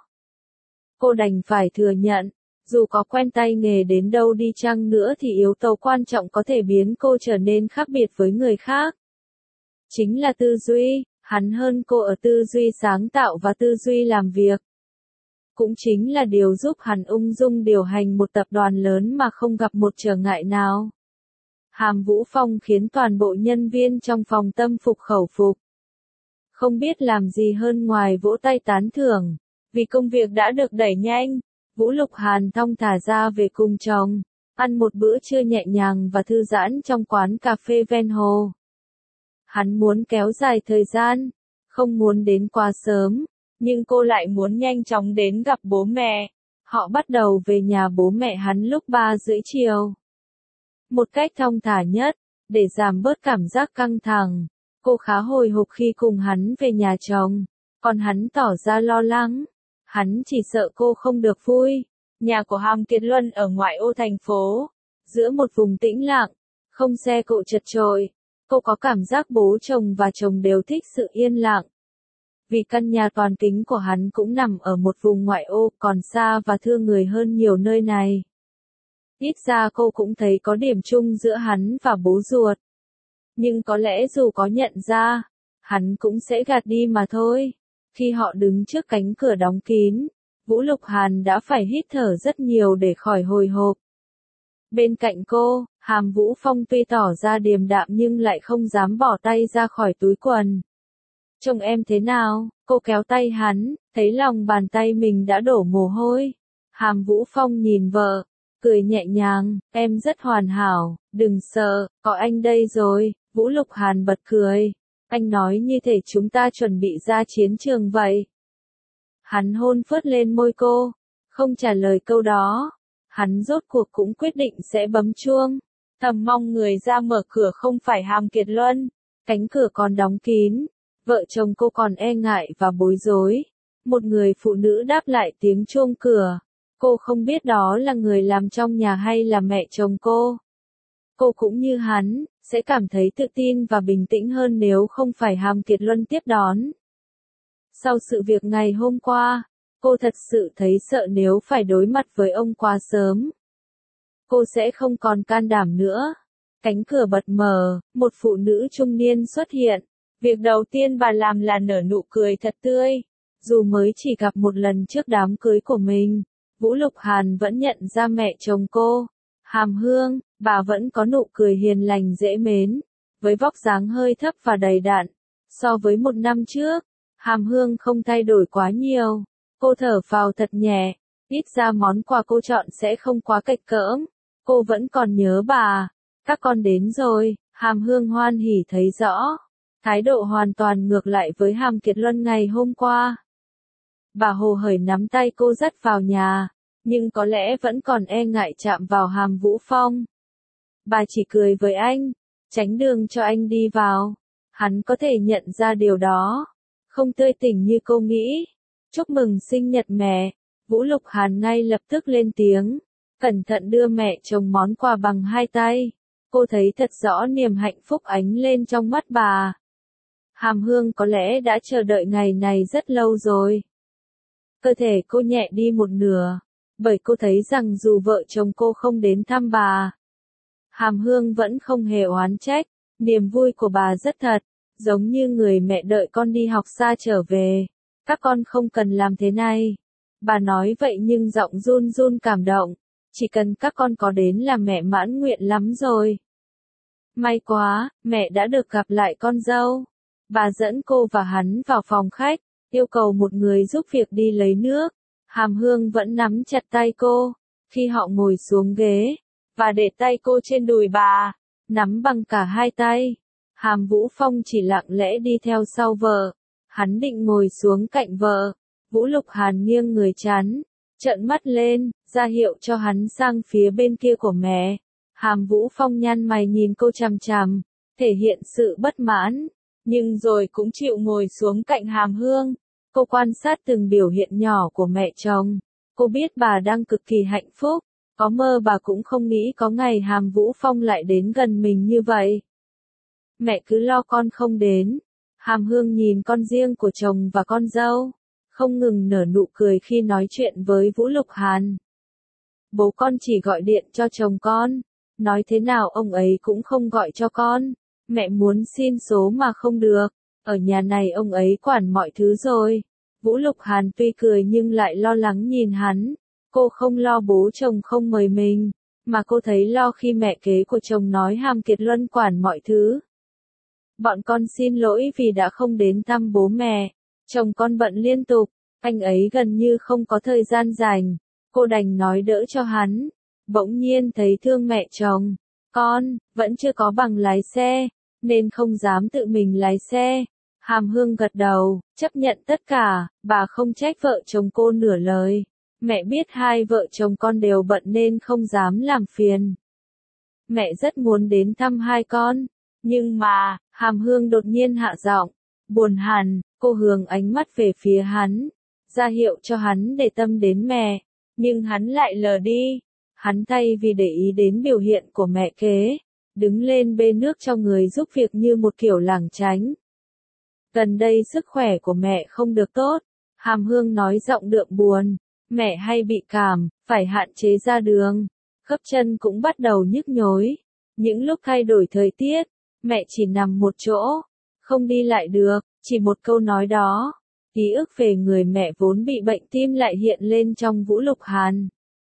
Cô đành phải thừa nhận, dù có quen tay nghề đến đâu đi chăng nữa thì yếu tố quan trọng có thể biến cô trở nên khác biệt với người khác. Chính là tư duy, hắn hơn cô ở tư duy sáng tạo và tư duy làm việc. Cũng chính là điều giúp hắn ung dung điều hành một tập đoàn lớn mà không gặp một trở ngại nào. Hàm Vũ Phong khiến toàn bộ nhân viên trong phòng tâm phục khẩu phục. Không biết làm gì hơn ngoài vỗ tay tán thưởng, vì công việc đã được đẩy nhanh. Vũ Lục Hàn thong thả ra về cùng chồng. ăn một bữa trưa nhẹ nhàng và thư giãn trong quán cà phê ven hồ. Hắn muốn kéo dài thời gian, không muốn đến quá sớm, nhưng cô lại muốn nhanh chóng đến gặp bố mẹ. Họ bắt đầu về nhà bố mẹ hắn lúc ba rưỡi chiều. Một cách thong thả nhất, để giảm bớt cảm giác căng thẳng, cô khá hồi hộp khi cùng hắn về nhà chồng, còn hắn tỏ ra lo lắng. Hắn chỉ sợ cô không được vui. Nhà của Hàm Kiệt Luân ở ngoại ô thành phố, giữa một vùng tĩnh lặng, không xe cộ chật chội. Cô có cảm giác bố chồng và chồng đều thích sự yên lặng. Vì căn nhà toàn kính của hắn cũng nằm ở một vùng ngoại ô còn xa và thương người hơn nhiều nơi này. Ít ra cô cũng thấy có điểm chung giữa hắn và bố ruột. Nhưng có lẽ dù có nhận ra, hắn cũng sẽ gạt đi mà thôi. Khi họ đứng trước cánh cửa đóng kín, Vũ Lục Hàn đã phải hít thở rất nhiều để khỏi hồi hộp. Bên cạnh cô, Hàm Vũ Phong tuy tỏ ra điềm đạm nhưng lại không dám bỏ tay ra khỏi túi quần. Trông em thế nào? Cô kéo tay hắn, thấy lòng bàn tay mình đã đổ mồ hôi. Hàm Vũ Phong nhìn vợ, cười nhẹ nhàng, em rất hoàn hảo, đừng sợ, có anh đây rồi. Vũ Lục Hàn bật cười, anh nói như thể chúng ta chuẩn bị ra chiến trường vậy. Hắn hôn phớt lên môi cô, không trả lời câu đó. Hắn rốt cuộc cũng quyết định sẽ bấm chuông. Thầm mong người ra mở cửa không phải Hàm Kiệt Luân. Cánh cửa còn đóng kín. Vợ chồng cô còn e ngại và bối rối. Một người phụ nữ đáp lại tiếng chuông cửa. Cô không biết đó là người làm trong nhà hay là mẹ chồng cô. Cô cũng như hắn, sẽ cảm thấy tự tin và bình tĩnh hơn nếu không phải Hàm Kiệt Luân tiếp đón. Sau sự việc ngày hôm qua, cô thật sự thấy sợ nếu phải đối mặt với ông quá sớm. Cô sẽ không còn can đảm nữa. Cánh cửa bật mở, một phụ nữ trung niên xuất hiện. Việc đầu tiên bà làm là nở nụ cười thật tươi. Dù mới chỉ gặp một lần trước đám cưới của mình, Vũ Lục Hàn vẫn nhận ra mẹ chồng cô. Hàm Hương, bà vẫn có nụ cười hiền lành dễ mến, với vóc dáng hơi thấp và đầy đặn. So với một năm trước, Hàm Hương không thay đổi quá nhiều. Cô thở phào thật nhẹ, ít ra món quà cô chọn sẽ không quá kệch cỡm. Cô vẫn còn nhớ bà. Các con đến rồi, Hàm Hương hoan hỉ thấy rõ. Thái độ hoàn toàn ngược lại với Hàm Kiệt Luân ngày hôm qua. Bà hồ hởi nắm tay cô dắt vào nhà, nhưng có lẽ vẫn còn e ngại chạm vào Hàm Vũ Phong. Bà chỉ cười với anh, tránh đường cho anh đi vào. Hắn có thể nhận ra điều đó. Không tươi tỉnh như cô nghĩ. Chúc mừng sinh nhật mẹ. Vũ Lục Hàn ngay lập tức lên tiếng. Cẩn thận đưa mẹ chồng món quà bằng hai tay. Cô thấy thật rõ niềm hạnh phúc ánh lên trong mắt bà. Hàm Hương có lẽ đã chờ đợi ngày này rất lâu rồi. Cơ thể cô nhẹ đi một nửa, bởi cô thấy rằng dù vợ chồng cô không đến thăm bà, Hàm Hương vẫn không hề oán trách. Niềm vui của bà rất thật, giống như người mẹ đợi con đi học xa trở về. Các con không cần làm thế này. Bà nói vậy nhưng giọng run run cảm động. Chỉ cần các con có đến là mẹ mãn nguyện lắm rồi. May quá, mẹ đã được gặp lại con dâu. Bà dẫn cô và hắn vào phòng khách, yêu cầu một người giúp việc đi lấy nước. Hàm Hương vẫn nắm chặt tay cô. Khi họ ngồi xuống ghế, và để tay cô trên đùi bà, nắm bằng cả hai tay. Hàm Vũ Phong chỉ lặng lẽ đi theo sau vợ. Hắn định ngồi xuống cạnh vợ. Vũ Lục Hàn nghiêng người chắn, trợn mắt lên, ra hiệu cho hắn sang phía bên kia của mẹ. Hàm Vũ Phong nhăn mày nhìn cô chằm chằm, thể hiện sự bất mãn, nhưng rồi cũng chịu ngồi xuống cạnh Hàm Hương. Cô quan sát từng biểu hiện nhỏ của mẹ chồng. Cô biết bà đang cực kỳ hạnh phúc. Có mơ bà cũng không nghĩ có ngày Hàm Vũ Phong lại đến gần mình như vậy. Mẹ cứ lo con không đến. Hàm Hương nhìn con riêng của chồng và con dâu, không ngừng nở nụ cười khi nói chuyện với Vũ Lục Hàn. Bố con chỉ gọi điện cho chồng con, nói thế nào ông ấy cũng không gọi cho con. Mẹ muốn xin số mà không được, ở nhà này ông ấy quản mọi thứ rồi. Vũ Lục Hàn tuy cười nhưng lại lo lắng nhìn hắn. Cô không lo bố chồng không mời mình, mà cô thấy lo khi mẹ kế của chồng nói Hàm Kiệt Luân quản mọi thứ. Bọn con xin lỗi vì đã không đến thăm bố mẹ. Chồng con bận liên tục, anh ấy gần như không có thời gian rảnh. Cô đành nói đỡ cho hắn. bỗng nhiên thấy thương mẹ chồng. Con, vẫn chưa có bằng lái xe, nên không dám tự mình lái xe. Hàm Hương gật đầu, chấp nhận tất cả, bà không trách vợ chồng cô nửa lời. Mẹ biết hai vợ chồng con đều bận nên không dám làm phiền. Mẹ rất muốn đến thăm hai con, nhưng mà, Hàm Hương đột nhiên hạ giọng, buồn hẳn, cô hướng ánh mắt về phía hắn, ra hiệu cho hắn để tâm đến mẹ, nhưng hắn lại lờ đi. Hắn thay vì để ý đến biểu hiện của mẹ kế, đứng lên bê nước cho người giúp việc như một kiểu lảng tránh. Gần đây sức khỏe của mẹ không được tốt, Hàm Hương nói giọng đượm buồn, mẹ hay bị cảm, phải hạn chế ra đường, khớp chân cũng bắt đầu nhức nhối. Những lúc thay đổi thời tiết, mẹ chỉ nằm một chỗ, không đi lại được, chỉ một câu nói đó. Ký ức về người mẹ vốn bị bệnh tim lại hiện lên trong Vũ Lục Hàn.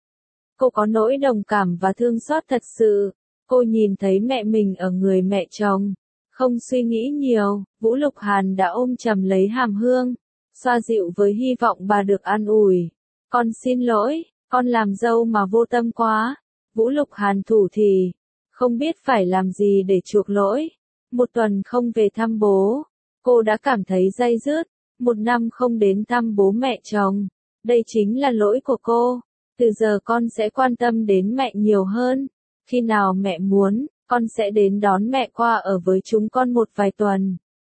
Cô có nỗi đồng cảm và thương xót thật sự. Cô nhìn thấy mẹ mình ở người mẹ chồng. Không suy nghĩ nhiều, Vũ Lục Hàn đã ôm chầm lấy Hàm Hương, xoa dịu với hy vọng bà được an ủi. Con xin lỗi, con làm dâu mà vô tâm quá. Vũ Lục Hàn thủ thỉ, không biết phải làm gì để chuộc lỗi. Một tuần không về thăm bố, cô đã cảm thấy day dứt. Một năm không đến thăm bố mẹ chồng, đây chính là lỗi của cô. Từ giờ con sẽ quan tâm đến mẹ nhiều hơn. Khi nào mẹ muốn, con sẽ đến đón mẹ qua ở với chúng con một vài tuần.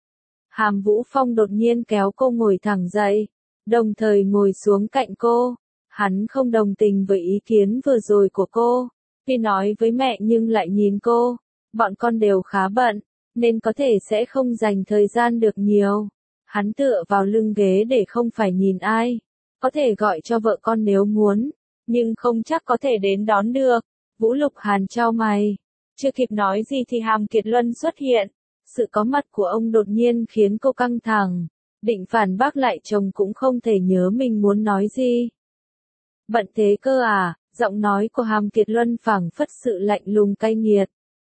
Hàm Vũ Phong đột nhiên kéo cô ngồi thẳng dậy, đồng thời ngồi xuống cạnh cô. Hắn không đồng tình với ý kiến vừa rồi của cô, khi nói với mẹ nhưng lại nhìn cô. Bọn con đều khá bận, nên có thể sẽ không dành thời gian được nhiều. Hắn tựa vào lưng ghế để không phải nhìn ai. Có thể gọi cho vợ con nếu muốn, nhưng không chắc có thể đến đón được. Vũ Lục Hàn chau mày. Chưa kịp nói gì thì Hàm Kiệt Luân xuất hiện. Sự có mặt của ông đột nhiên khiến cô căng thẳng. Định phản bác lại chồng cũng không thể nhớ mình muốn nói gì. Bận thế cơ à? Giọng nói của Hàm Kiệt Luân phảng phất sự lạnh lùng cay nghiệt.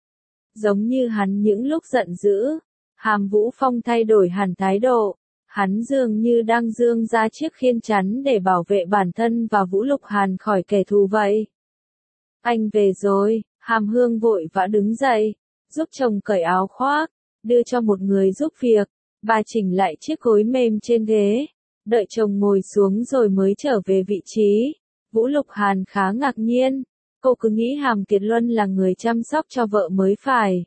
Giống như hắn những lúc giận dữ. Hàm Vũ Phong thay đổi hẳn thái độ. Hắn dường như đang dương ra chiếc khiên chắn để bảo vệ bản thân và Vũ Lục Hàn khỏi kẻ thù vậy. Anh về rồi, Hàm Hương vội vã đứng dậy, giúp chồng cởi áo khoác, đưa cho một người giúp việc. Bà chỉnh lại chiếc gối mềm trên ghế, đợi chồng ngồi xuống rồi mới trở về vị trí. Vũ Lục Hàn khá ngạc nhiên, cô cứ nghĩ Hàm Kiệt Luân là người chăm sóc cho vợ mới phải.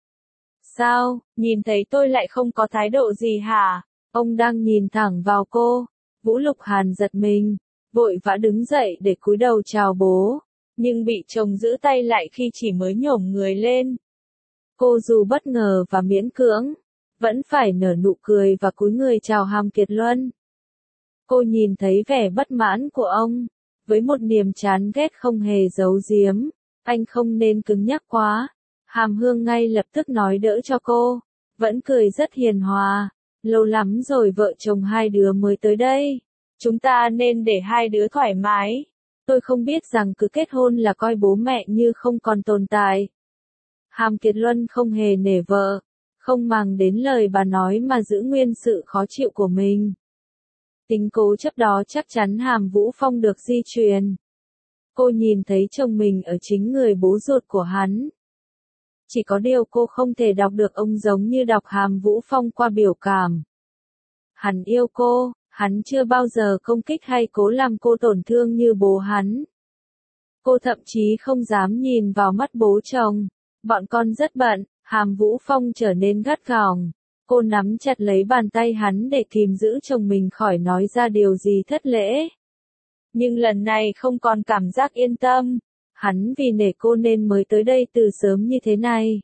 Sao, nhìn thấy tôi lại không có thái độ gì hả? Ông đang nhìn thẳng vào cô. Vũ Lục Hàn giật mình, vội vã đứng dậy để cúi đầu chào bố, nhưng bị chồng giữ tay lại khi chỉ mới nhổm người lên. Cô dù bất ngờ và miễn cưỡng, vẫn phải nở nụ cười và cúi người chào Hàm Kiệt Luân. Cô nhìn thấy vẻ bất mãn của ông, với một niềm chán ghét không hề giấu giếm. Anh không nên cứng nhắc quá. Hàm Hương ngay lập tức nói đỡ cho cô, vẫn cười rất hiền hòa. Lâu lắm rồi vợ chồng hai đứa mới tới đây. Chúng ta nên để hai đứa thoải mái. Tôi không biết rằng cứ kết hôn là coi bố mẹ như không còn tồn tại. Hàm Kiệt Luân không hề nể vợ, không màng đến lời bà nói mà giữ nguyên sự khó chịu của mình. Tính cố chấp đó chắc chắn Hàm Vũ Phong được di truyền. Cô nhìn thấy chồng mình ở chính người bố ruột của hắn. Chỉ có điều cô không thể đọc được ông giống như đọc Hàm Vũ Phong qua biểu cảm. Hắn yêu cô, hắn chưa bao giờ công kích hay cố làm cô tổn thương như bố hắn. Cô thậm chí không dám nhìn vào mắt bố chồng. Bọn con rất bận, Hàm Vũ Phong trở nên gắt gỏng. Cô nắm chặt lấy bàn tay hắn để kìm giữ chồng mình khỏi nói ra điều gì thất lễ. Nhưng lần này không còn cảm giác yên tâm. Hắn vì nể cô nên mới tới đây từ sớm như thế này.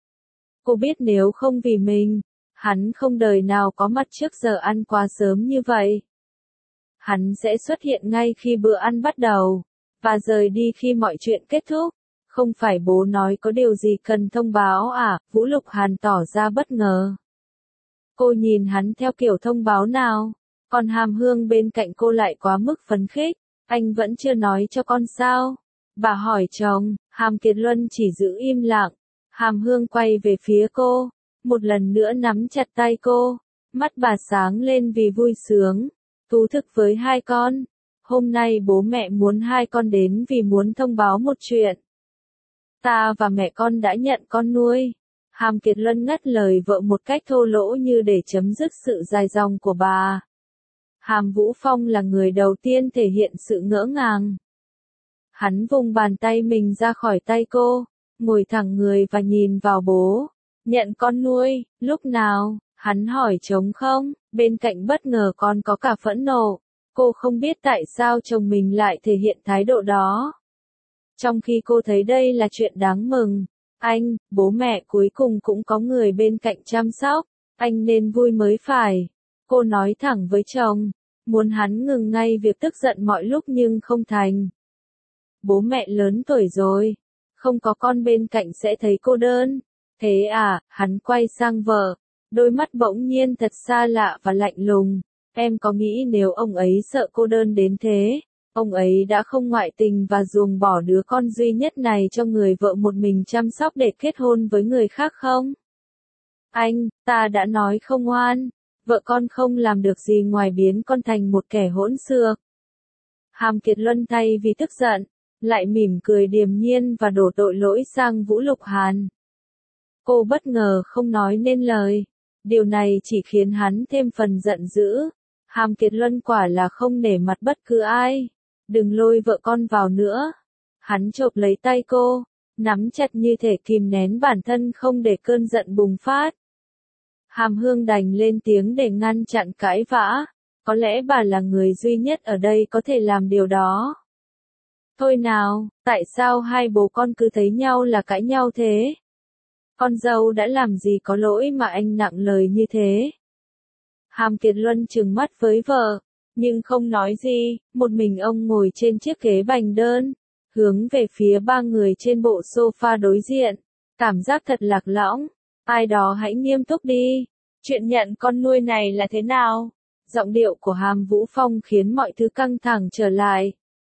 Cô biết nếu không vì mình, hắn không đời nào có mặt trước giờ ăn quá sớm như vậy. Hắn sẽ xuất hiện ngay khi bữa ăn bắt đầu, và rời đi khi mọi chuyện kết thúc. Không phải bố nói có điều gì cần thông báo à? Vũ Lục Hàn tỏ ra bất ngờ. Cô nhìn hắn theo kiểu thông báo nào, còn Hàm Hương bên cạnh cô lại quá mức phấn khích. Anh vẫn chưa nói cho con sao? Bà hỏi chồng. Hàm Kiệt Luân chỉ giữ im lặng. Hàm Hương quay về phía cô, một lần nữa nắm chặt tay cô. Mắt bà sáng lên vì vui sướng. Thú thực với hai con. hôm nay bố mẹ muốn hai con đến vì muốn thông báo một chuyện. Ta và mẹ con đã nhận con nuôi. Hàm Kiệt Luân ngắt lời vợ một cách thô lỗ như để chấm dứt sự dài dòng của bà. Hàm Vũ Phong là người đầu tiên thể hiện sự ngỡ ngàng. Hắn vùng bàn tay mình ra khỏi tay cô, ngồi thẳng người và nhìn vào bố. Nhận con nuôi, lúc nào? Hắn hỏi trống không, bên cạnh bất ngờ còn có cả phẫn nộ. Cô không biết tại sao chồng mình lại thể hiện thái độ đó. Trong khi cô thấy đây là chuyện đáng mừng. Anh, bố mẹ cuối cùng cũng có người bên cạnh chăm sóc. Anh nên vui mới phải. Cô nói thẳng với chồng. Muốn hắn ngừng ngay việc tức giận mọi lúc nhưng không thành. Bố mẹ lớn tuổi rồi. Không có con bên cạnh sẽ thấy cô đơn. Thế à, hắn quay sang vợ. Đôi mắt bỗng nhiên thật xa lạ và lạnh lùng. Em có nghĩ nếu ông ấy sợ cô đơn đến thế, ông ấy đã không ngoại tình và ruồng bỏ đứa con duy nhất này cho người vợ một mình chăm sóc để kết hôn với người khác không? Anh, ta đã nói không ngoan. Vợ con không làm được gì ngoài biến con thành một kẻ hỗn xược. Hàm Kiệt Luân thay vì tức giận, lại mỉm cười điềm nhiên và đổ tội lỗi sang Vũ Lục Hàn. Cô bất ngờ không nói nên lời. Điều này chỉ khiến hắn thêm phần giận dữ. Hàm Kiệt Luân quả là không nể mặt bất cứ ai. Đừng lôi vợ con vào nữa. Hắn chộp lấy tay cô, nắm chặt như thể kìm nén bản thân không để cơn giận bùng phát. Hàm Hương đành lên tiếng để ngăn chặn cãi vã. Có lẽ bà là người duy nhất ở đây có thể làm điều đó. Thôi nào, tại sao hai bố con cứ thấy nhau là cãi nhau thế? Con dâu đã làm gì có lỗi mà anh nặng lời như thế? Hàm Kiệt Luân trừng mắt với vợ, nhưng không nói gì, một mình ông ngồi trên chiếc ghế bành đơn, hướng về phía ba người trên bộ sofa đối diện. Cảm giác thật lạc lõng. Ai đó hãy nghiêm túc đi. Chuyện nhận con nuôi này là thế nào? Giọng điệu của Hàm Vũ Phong khiến mọi thứ căng thẳng trở lại.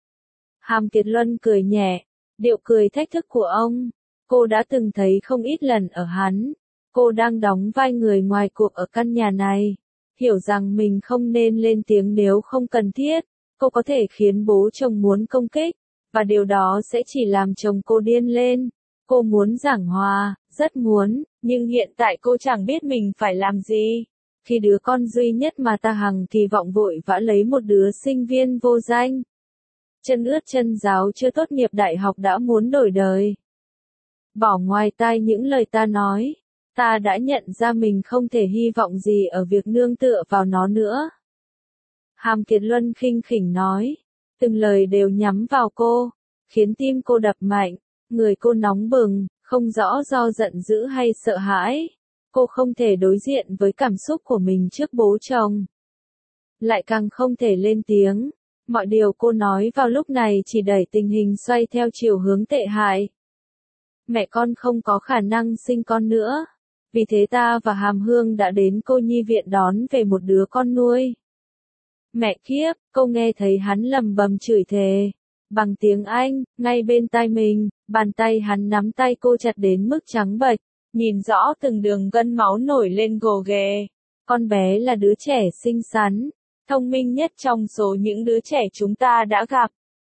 Hàm Kiệt Luân cười nhẹ, điệu cười thách thức của ông. Cô đã từng thấy không ít lần ở hắn. Cô đang đóng vai người ngoài cuộc ở căn nhà này. Hiểu rằng mình không nên lên tiếng nếu không cần thiết. Cô có thể khiến bố chồng muốn công kích. Và điều đó sẽ chỉ làm chồng cô điên lên. Cô muốn giảng hòa, rất muốn, nhưng hiện tại cô chẳng biết mình phải làm gì. Khi đứa con duy nhất mà ta hằng kỳ vọng vội vã lấy một đứa sinh viên vô danh. Chân ướt chân ráo chưa tốt nghiệp đại học đã muốn đổi đời. Bỏ ngoài tai những lời ta nói, ta đã nhận ra mình không thể hy vọng gì ở việc nương tựa vào nó nữa. Hàm Kiệt Luân khinh khỉnh nói, từng lời đều nhắm vào cô, khiến tim cô đập mạnh, người cô nóng bừng, không rõ do giận dữ hay sợ hãi. Cô không thể đối diện với cảm xúc của mình trước bố chồng. Lại càng không thể lên tiếng. Mọi điều cô nói vào lúc này chỉ đẩy tình hình xoay theo chiều hướng tệ hại. Mẹ con không có khả năng sinh con nữa. Vì thế ta và Hàm Hương đã đến cô nhi viện đón về một đứa con nuôi. Mẹ kiếp, cô nghe thấy hắn lầm bầm chửi thề. Bằng tiếng Anh, ngay bên tai mình, bàn tay hắn nắm tay cô chặt đến mức trắng bệch. Nhìn rõ từng đường gân máu nổi lên gồ ghề. Con bé là đứa trẻ xinh xắn, thông minh nhất trong số những đứa trẻ chúng ta đã gặp.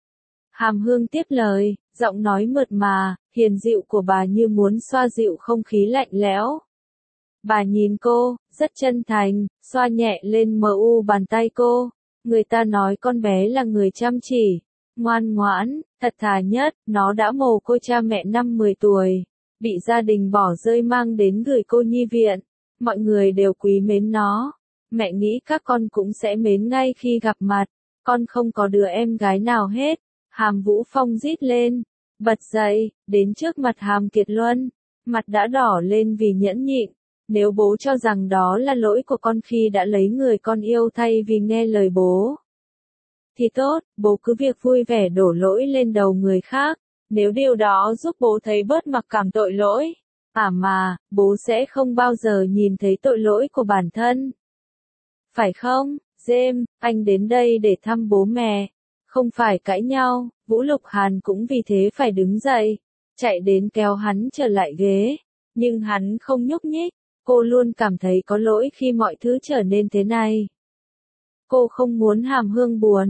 Hàm Hương tiếp lời, giọng nói mượt mà, hiền dịu của bà như muốn xoa dịu không khí lạnh lẽo. Bà nhìn cô, rất chân thành, xoa nhẹ lên mờ u bàn tay cô. Người ta nói con bé là người chăm chỉ, ngoan ngoãn, thật thà nhất, nó đã mồ côi cha mẹ năm mười tuổi. Bị gia đình bỏ rơi mang đến gửi cô nhi viện. Mọi người đều quý mến nó. Mẹ nghĩ các con cũng sẽ mến ngay khi gặp mặt. Con không có đứa em gái nào hết. Hàm Vũ Phong rít lên. Bật dậy, đến trước mặt Hàm Kiệt Luân. Mặt đã đỏ lên vì nhẫn nhịn. Nếu bố cho rằng đó là lỗi của con khi đã lấy người con yêu thay vì nghe lời bố. Thì tốt, bố cứ việc vui vẻ đổ lỗi lên đầu người khác. Nếu điều đó giúp bố thấy bớt mặc cảm tội lỗi, à mà, bố sẽ không bao giờ nhìn thấy tội lỗi của bản thân. Phải không, James, anh đến đây để thăm bố mẹ, không phải cãi nhau. Vũ Lục Hàn cũng vì thế phải đứng dậy, chạy đến kéo hắn trở lại ghế, nhưng hắn không nhúc nhích. Cô luôn cảm thấy có lỗi khi mọi thứ trở nên thế này. Cô không muốn Hàm Hương buồn.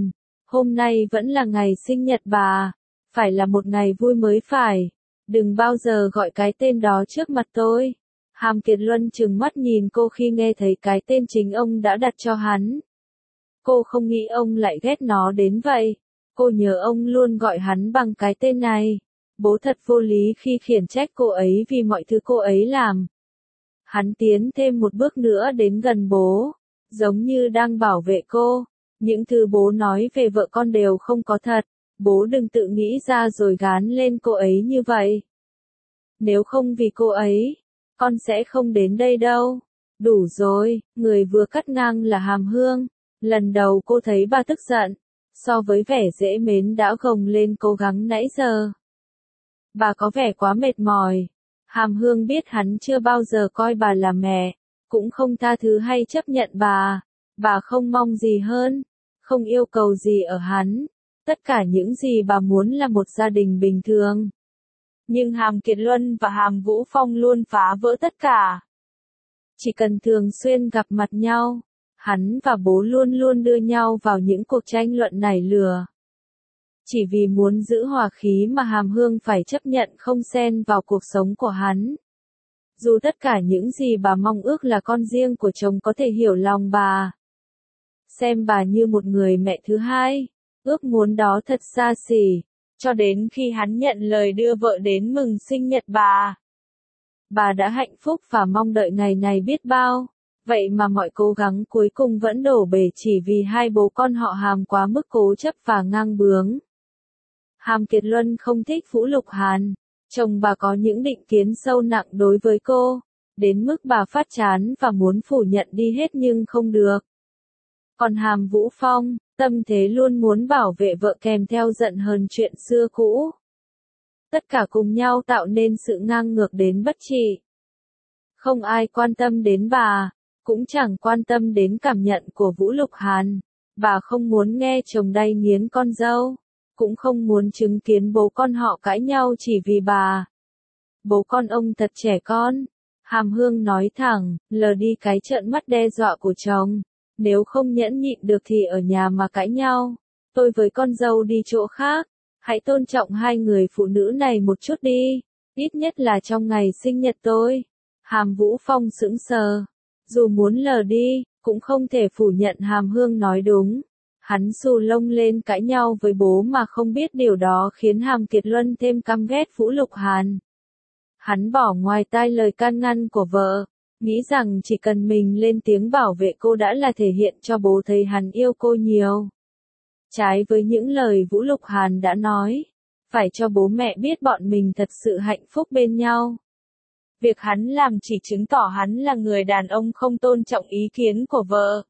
Hôm nay vẫn là ngày sinh nhật bà, phải là một ngày vui mới phải, đừng bao giờ gọi cái tên đó trước mặt tôi. Hàm Kiệt Luân trừng mắt nhìn cô khi nghe thấy cái tên chính ông đã đặt cho hắn. Cô không nghĩ ông lại ghét nó đến vậy, cô nhớ ông luôn gọi hắn bằng cái tên này. Bố thật vô lý khi khiển trách cô ấy vì mọi thứ cô ấy làm. Hắn tiến thêm một bước nữa đến gần bố, giống như đang bảo vệ cô. Những thứ bố nói về vợ con đều không có thật, bố đừng tự nghĩ ra rồi gán lên cô ấy như vậy. Nếu không vì cô ấy, con sẽ không đến đây đâu. Đủ rồi, người vừa cắt ngang là Hàm Hương. Lần đầu cô thấy bà tức giận, so với vẻ dễ mến đã gồng lên cố gắng nãy giờ. Bà có vẻ quá mệt mỏi. Hàm Hương biết hắn chưa bao giờ coi bà là mẹ, cũng không tha thứ hay chấp nhận bà. Bà không mong gì hơn, không yêu cầu gì ở hắn. Tất cả những gì bà muốn là một gia đình bình thường. Nhưng Hàm Kiệt Luân và Hàm Vũ Phong luôn phá vỡ tất cả. Chỉ cần thường xuyên gặp mặt nhau, hắn và bố luôn luôn đưa nhau vào những cuộc tranh luận nảy lửa. Chỉ vì muốn giữ hòa khí mà Hàm Hương phải chấp nhận không xen vào cuộc sống của hắn. Dù tất cả những gì bà mong ước là con riêng của chồng có thể hiểu lòng bà. Xem bà như một người mẹ thứ hai, ước muốn đó thật xa xỉ, cho đến khi hắn nhận lời đưa vợ đến mừng sinh nhật bà. Bà đã hạnh phúc và mong đợi ngày này biết bao, vậy mà mọi cố gắng cuối cùng vẫn đổ bể chỉ vì hai bố con họ Hàm quá mức cố chấp và ngang bướng. Hàm Kiệt Luân không thích Vũ Lục Hàn, chồng bà có những định kiến sâu nặng đối với cô, đến mức bà phát chán và muốn phủ nhận đi hết nhưng không được. Còn Hàm Vũ Phong, tâm thế luôn muốn bảo vệ vợ kèm theo giận hờn chuyện xưa cũ. Tất cả cùng nhau tạo nên sự ngang ngược đến bất trị. Không ai quan tâm đến bà, cũng chẳng quan tâm đến cảm nhận của Vũ Lục Hàn. Bà không muốn nghe chồng đay nghiến con dâu, cũng không muốn chứng kiến bố con họ cãi nhau chỉ vì bà. Bố con ông thật trẻ con. Hàm Hương nói thẳng, lờ đi cái trợn mắt đe dọa của chồng. Nếu không nhẫn nhịn được thì ở nhà mà cãi nhau. Tôi với con dâu đi chỗ khác. Hãy tôn trọng hai người phụ nữ này một chút đi. Ít nhất là trong ngày sinh nhật tôi. Hàm Vũ Phong sững sờ. Dù muốn lờ đi, cũng không thể phủ nhận Hàm Hương nói đúng. Hắn xù lông lên cãi nhau với bố mà không biết điều đó khiến Hàm Kiệt Luân thêm căm ghét Vũ Lục Hàn. Hắn bỏ ngoài tai lời can ngăn của vợ, nghĩ rằng chỉ cần mình lên tiếng bảo vệ cô đã là thể hiện cho bố thấy hắn yêu cô nhiều. Trái với những lời Vũ Lục Hàn đã nói, phải cho bố mẹ biết bọn mình thật sự hạnh phúc bên nhau. Việc hắn làm chỉ chứng tỏ hắn là người đàn ông không tôn trọng ý kiến của vợ.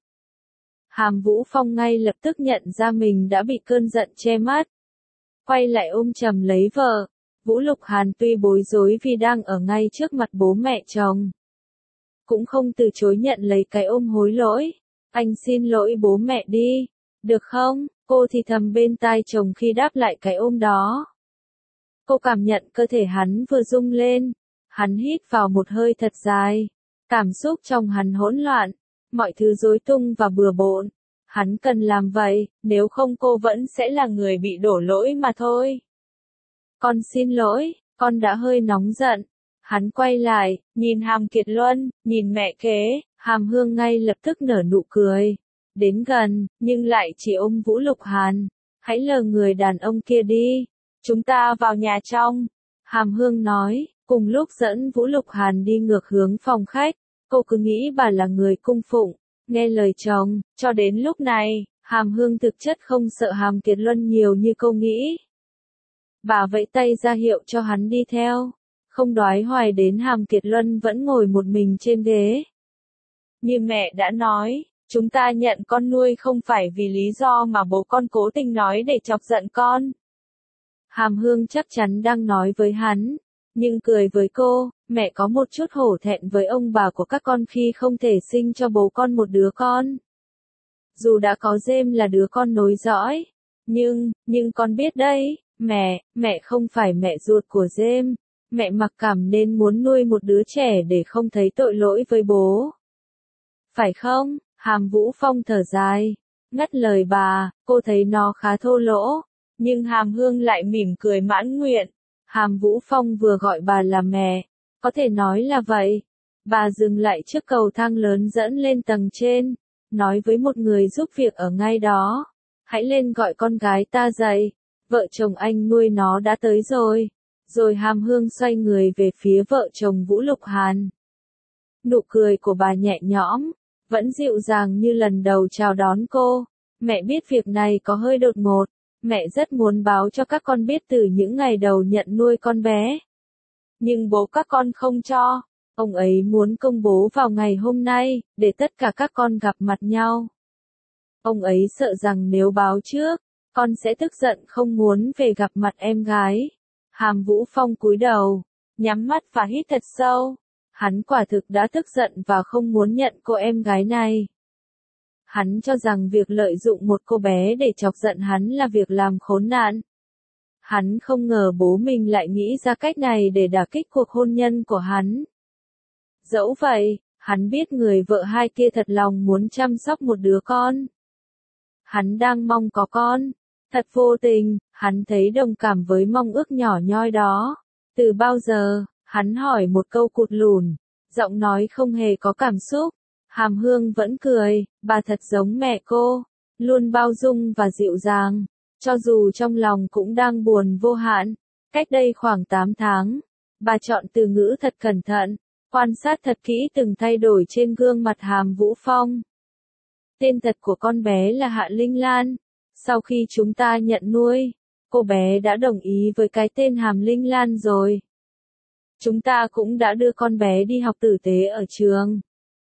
Hàm Vũ Phong ngay lập tức nhận ra mình đã bị cơn giận che mắt. Quay lại ôm chầm lấy vợ. Vũ Lục Hàn tuy bối rối vì đang ở ngay trước mặt bố mẹ chồng, cũng không từ chối nhận lấy cái ôm hối lỗi. Anh xin lỗi bố mẹ đi, được không? Cô thì thầm bên tai chồng khi đáp lại cái ôm đó. Cô cảm nhận cơ thể hắn vừa rung lên. Hắn hít vào một hơi thật dài. Cảm xúc trong hắn hỗn loạn. Mọi thứ rối tung và bừa bộn. Hắn cần làm vậy, nếu không cô vẫn sẽ là người bị đổ lỗi mà thôi. Con xin lỗi, con đã hơi nóng giận. Hắn quay lại, nhìn Hàm Kiệt Luân, nhìn mẹ kế, Hàm Hương ngay lập tức nở nụ cười. Đến gần, nhưng lại chỉ ôm Vũ Lục Hàn. Hãy lờ người đàn ông kia đi. Chúng ta vào nhà trong. Hàm Hương nói, cùng lúc dẫn Vũ Lục Hàn đi ngược hướng phòng khách. Cô cứ nghĩ bà là người cung phụng, nghe lời chồng. Cho đến lúc này, Hàm Hương thực chất không sợ Hàm Kiệt Luân nhiều như cô nghĩ. Bà vẫy tay ra hiệu cho hắn đi theo. Không đoái hoài đến Hàm Kiệt Luân vẫn ngồi một mình trên ghế. Như mẹ đã nói, chúng ta nhận con nuôi không phải vì lý do mà bố con cố tình nói để chọc giận con. Hàm Hương chắc chắn đang nói với hắn, nhưng cười với cô. Mẹ có một chút hổ thẹn với ông bà của các con khi không thể sinh cho bố con một đứa con. Dù đã có James là đứa con nối dõi, nhưng, nhưng con biết đấy, mẹ, mẹ không phải mẹ ruột của James. Mẹ mặc cảm nên muốn nuôi một đứa trẻ để không thấy tội lỗi với bố. Phải không? Hàm Vũ Phong thở dài. Ngắt lời bà, cô thấy nó khá thô lỗ, nhưng Hàm Hương lại mỉm cười mãn nguyện. Hàm Vũ Phong vừa gọi bà là mẹ, có thể nói là vậy. Bà dừng lại trước cầu thang lớn dẫn lên tầng trên, nói với một người giúp việc ở ngay đó. Hãy lên gọi con gái ta dậy, vợ chồng anh nuôi nó đã tới rồi. Rồi Hàm Hương xoay người về phía vợ chồng Vũ Lục Hàn. Nụ cười của bà nhẹ nhõm, vẫn dịu dàng như lần đầu chào đón cô. Mẹ biết việc này có hơi đột ngột, mẹ rất muốn báo cho các con biết từ những ngày đầu nhận nuôi con bé. Nhưng bố các con không cho, ông ấy muốn công bố vào ngày hôm nay, để tất cả các con gặp mặt nhau. Ông ấy sợ rằng nếu báo trước, con sẽ tức giận không muốn về gặp mặt em gái. Hàm Vũ Phong cúi đầu, nhắm mắt và hít thật sâu. Hắn quả thực đã tức giận và không muốn nhận cô em gái này. Hắn cho rằng việc lợi dụng một cô bé để chọc giận hắn là việc làm khốn nạn. Hắn không ngờ bố mình lại nghĩ ra cách này để đả kích cuộc hôn nhân của hắn. Dẫu vậy, hắn biết người vợ hai kia thật lòng muốn chăm sóc một đứa con. Hắn đang mong có con. Thật vô tình, hắn thấy đồng cảm với mong ước nhỏ nhoi đó. Từ bao giờ, hắn hỏi một câu cụt lùn, giọng nói không hề có cảm xúc. Hàm Hương vẫn cười, bà thật giống mẹ cô, luôn bao dung và dịu dàng, cho dù trong lòng cũng đang buồn vô hạn. Cách đây khoảng tám tháng, bà chọn từ ngữ thật cẩn thận, quan sát thật kỹ từng thay đổi trên gương mặt Hàm Vũ Phong. Tên thật của con bé là Hạ Linh Lan. Sau khi chúng ta nhận nuôi, cô bé đã đồng ý với cái tên Hàm Linh Lan rồi. Chúng ta cũng đã đưa con bé đi học tử tế ở trường.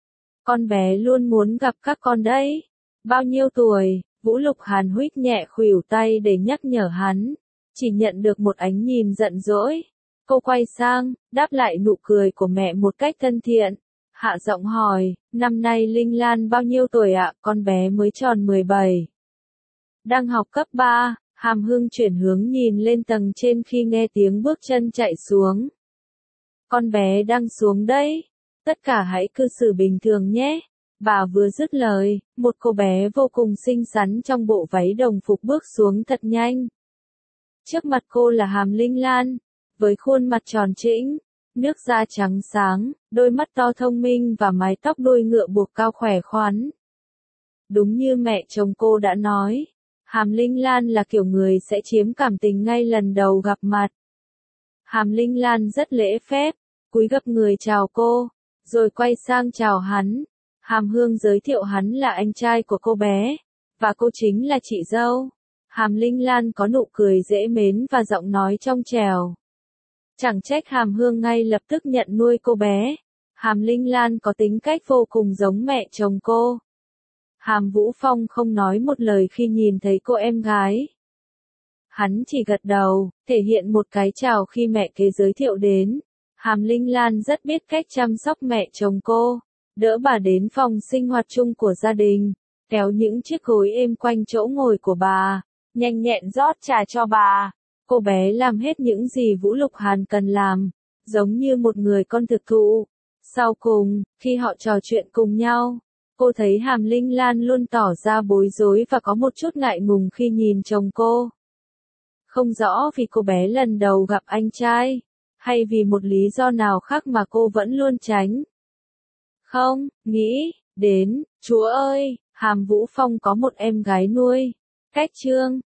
Con bé luôn muốn gặp các con đấy. Bao nhiêu tuổi? Vũ Lục Hàn huých nhẹ khuỷu tay để nhắc nhở hắn. Chỉ nhận được một ánh nhìn giận dỗi. Cô quay sang, đáp lại nụ cười của mẹ một cách thân thiện. Hạ giọng hỏi, năm nay Linh Lan bao nhiêu tuổi ạ? Con bé mới tròn mười bảy. Đang học cấp ba, Hàm Hương chuyển hướng nhìn lên tầng trên khi nghe tiếng bước chân chạy xuống. Con bé đang xuống đấy. Tất cả hãy cư xử bình thường nhé. Bà vừa dứt lời, một cô bé vô cùng xinh xắn trong bộ váy đồng phục bước xuống thật nhanh. Trước mặt cô là Hàm Linh Lan, với khuôn mặt tròn trĩnh, nước da trắng sáng, đôi mắt to thông minh và mái tóc đuôi ngựa buộc cao khỏe khoắn. Đúng như mẹ chồng cô đã nói, Hàm Linh Lan là kiểu người sẽ chiếm cảm tình ngay lần đầu gặp mặt. Hàm Linh Lan rất lễ phép, cúi gập người chào cô, rồi quay sang chào hắn. Hàm Hương giới thiệu hắn là anh trai của cô bé, và cô chính là chị dâu. Hàm Linh Lan có nụ cười dễ mến và giọng nói trong trẻo. Chẳng trách Hàm Hương ngay lập tức nhận nuôi cô bé. Hàm Linh Lan có tính cách vô cùng giống mẹ chồng cô. Hàm Vũ Phong không nói một lời khi nhìn thấy cô em gái. Hắn chỉ gật đầu, thể hiện một cái chào khi mẹ kế giới thiệu đến. Hàm Linh Lan rất biết cách chăm sóc mẹ chồng cô, đỡ bà đến phòng sinh hoạt chung của gia đình, kéo những chiếc gối êm quanh chỗ ngồi của bà, nhanh nhẹn rót trà cho bà. Cô bé làm hết những gì Vũ Lục Hàn cần làm, giống như một người con thực thụ. Sau cùng, khi họ trò chuyện cùng nhau, cô thấy Hàm Linh Lan luôn tỏ ra bối rối và có một chút ngại ngùng khi nhìn chồng cô. Không rõ vì cô bé lần đầu gặp anh trai, hay vì một lý do nào khác mà cô vẫn luôn tránh. Không, nghĩ, đến, Chúa ơi, Hàm Vũ Phong có một em gái nuôi. Cách chương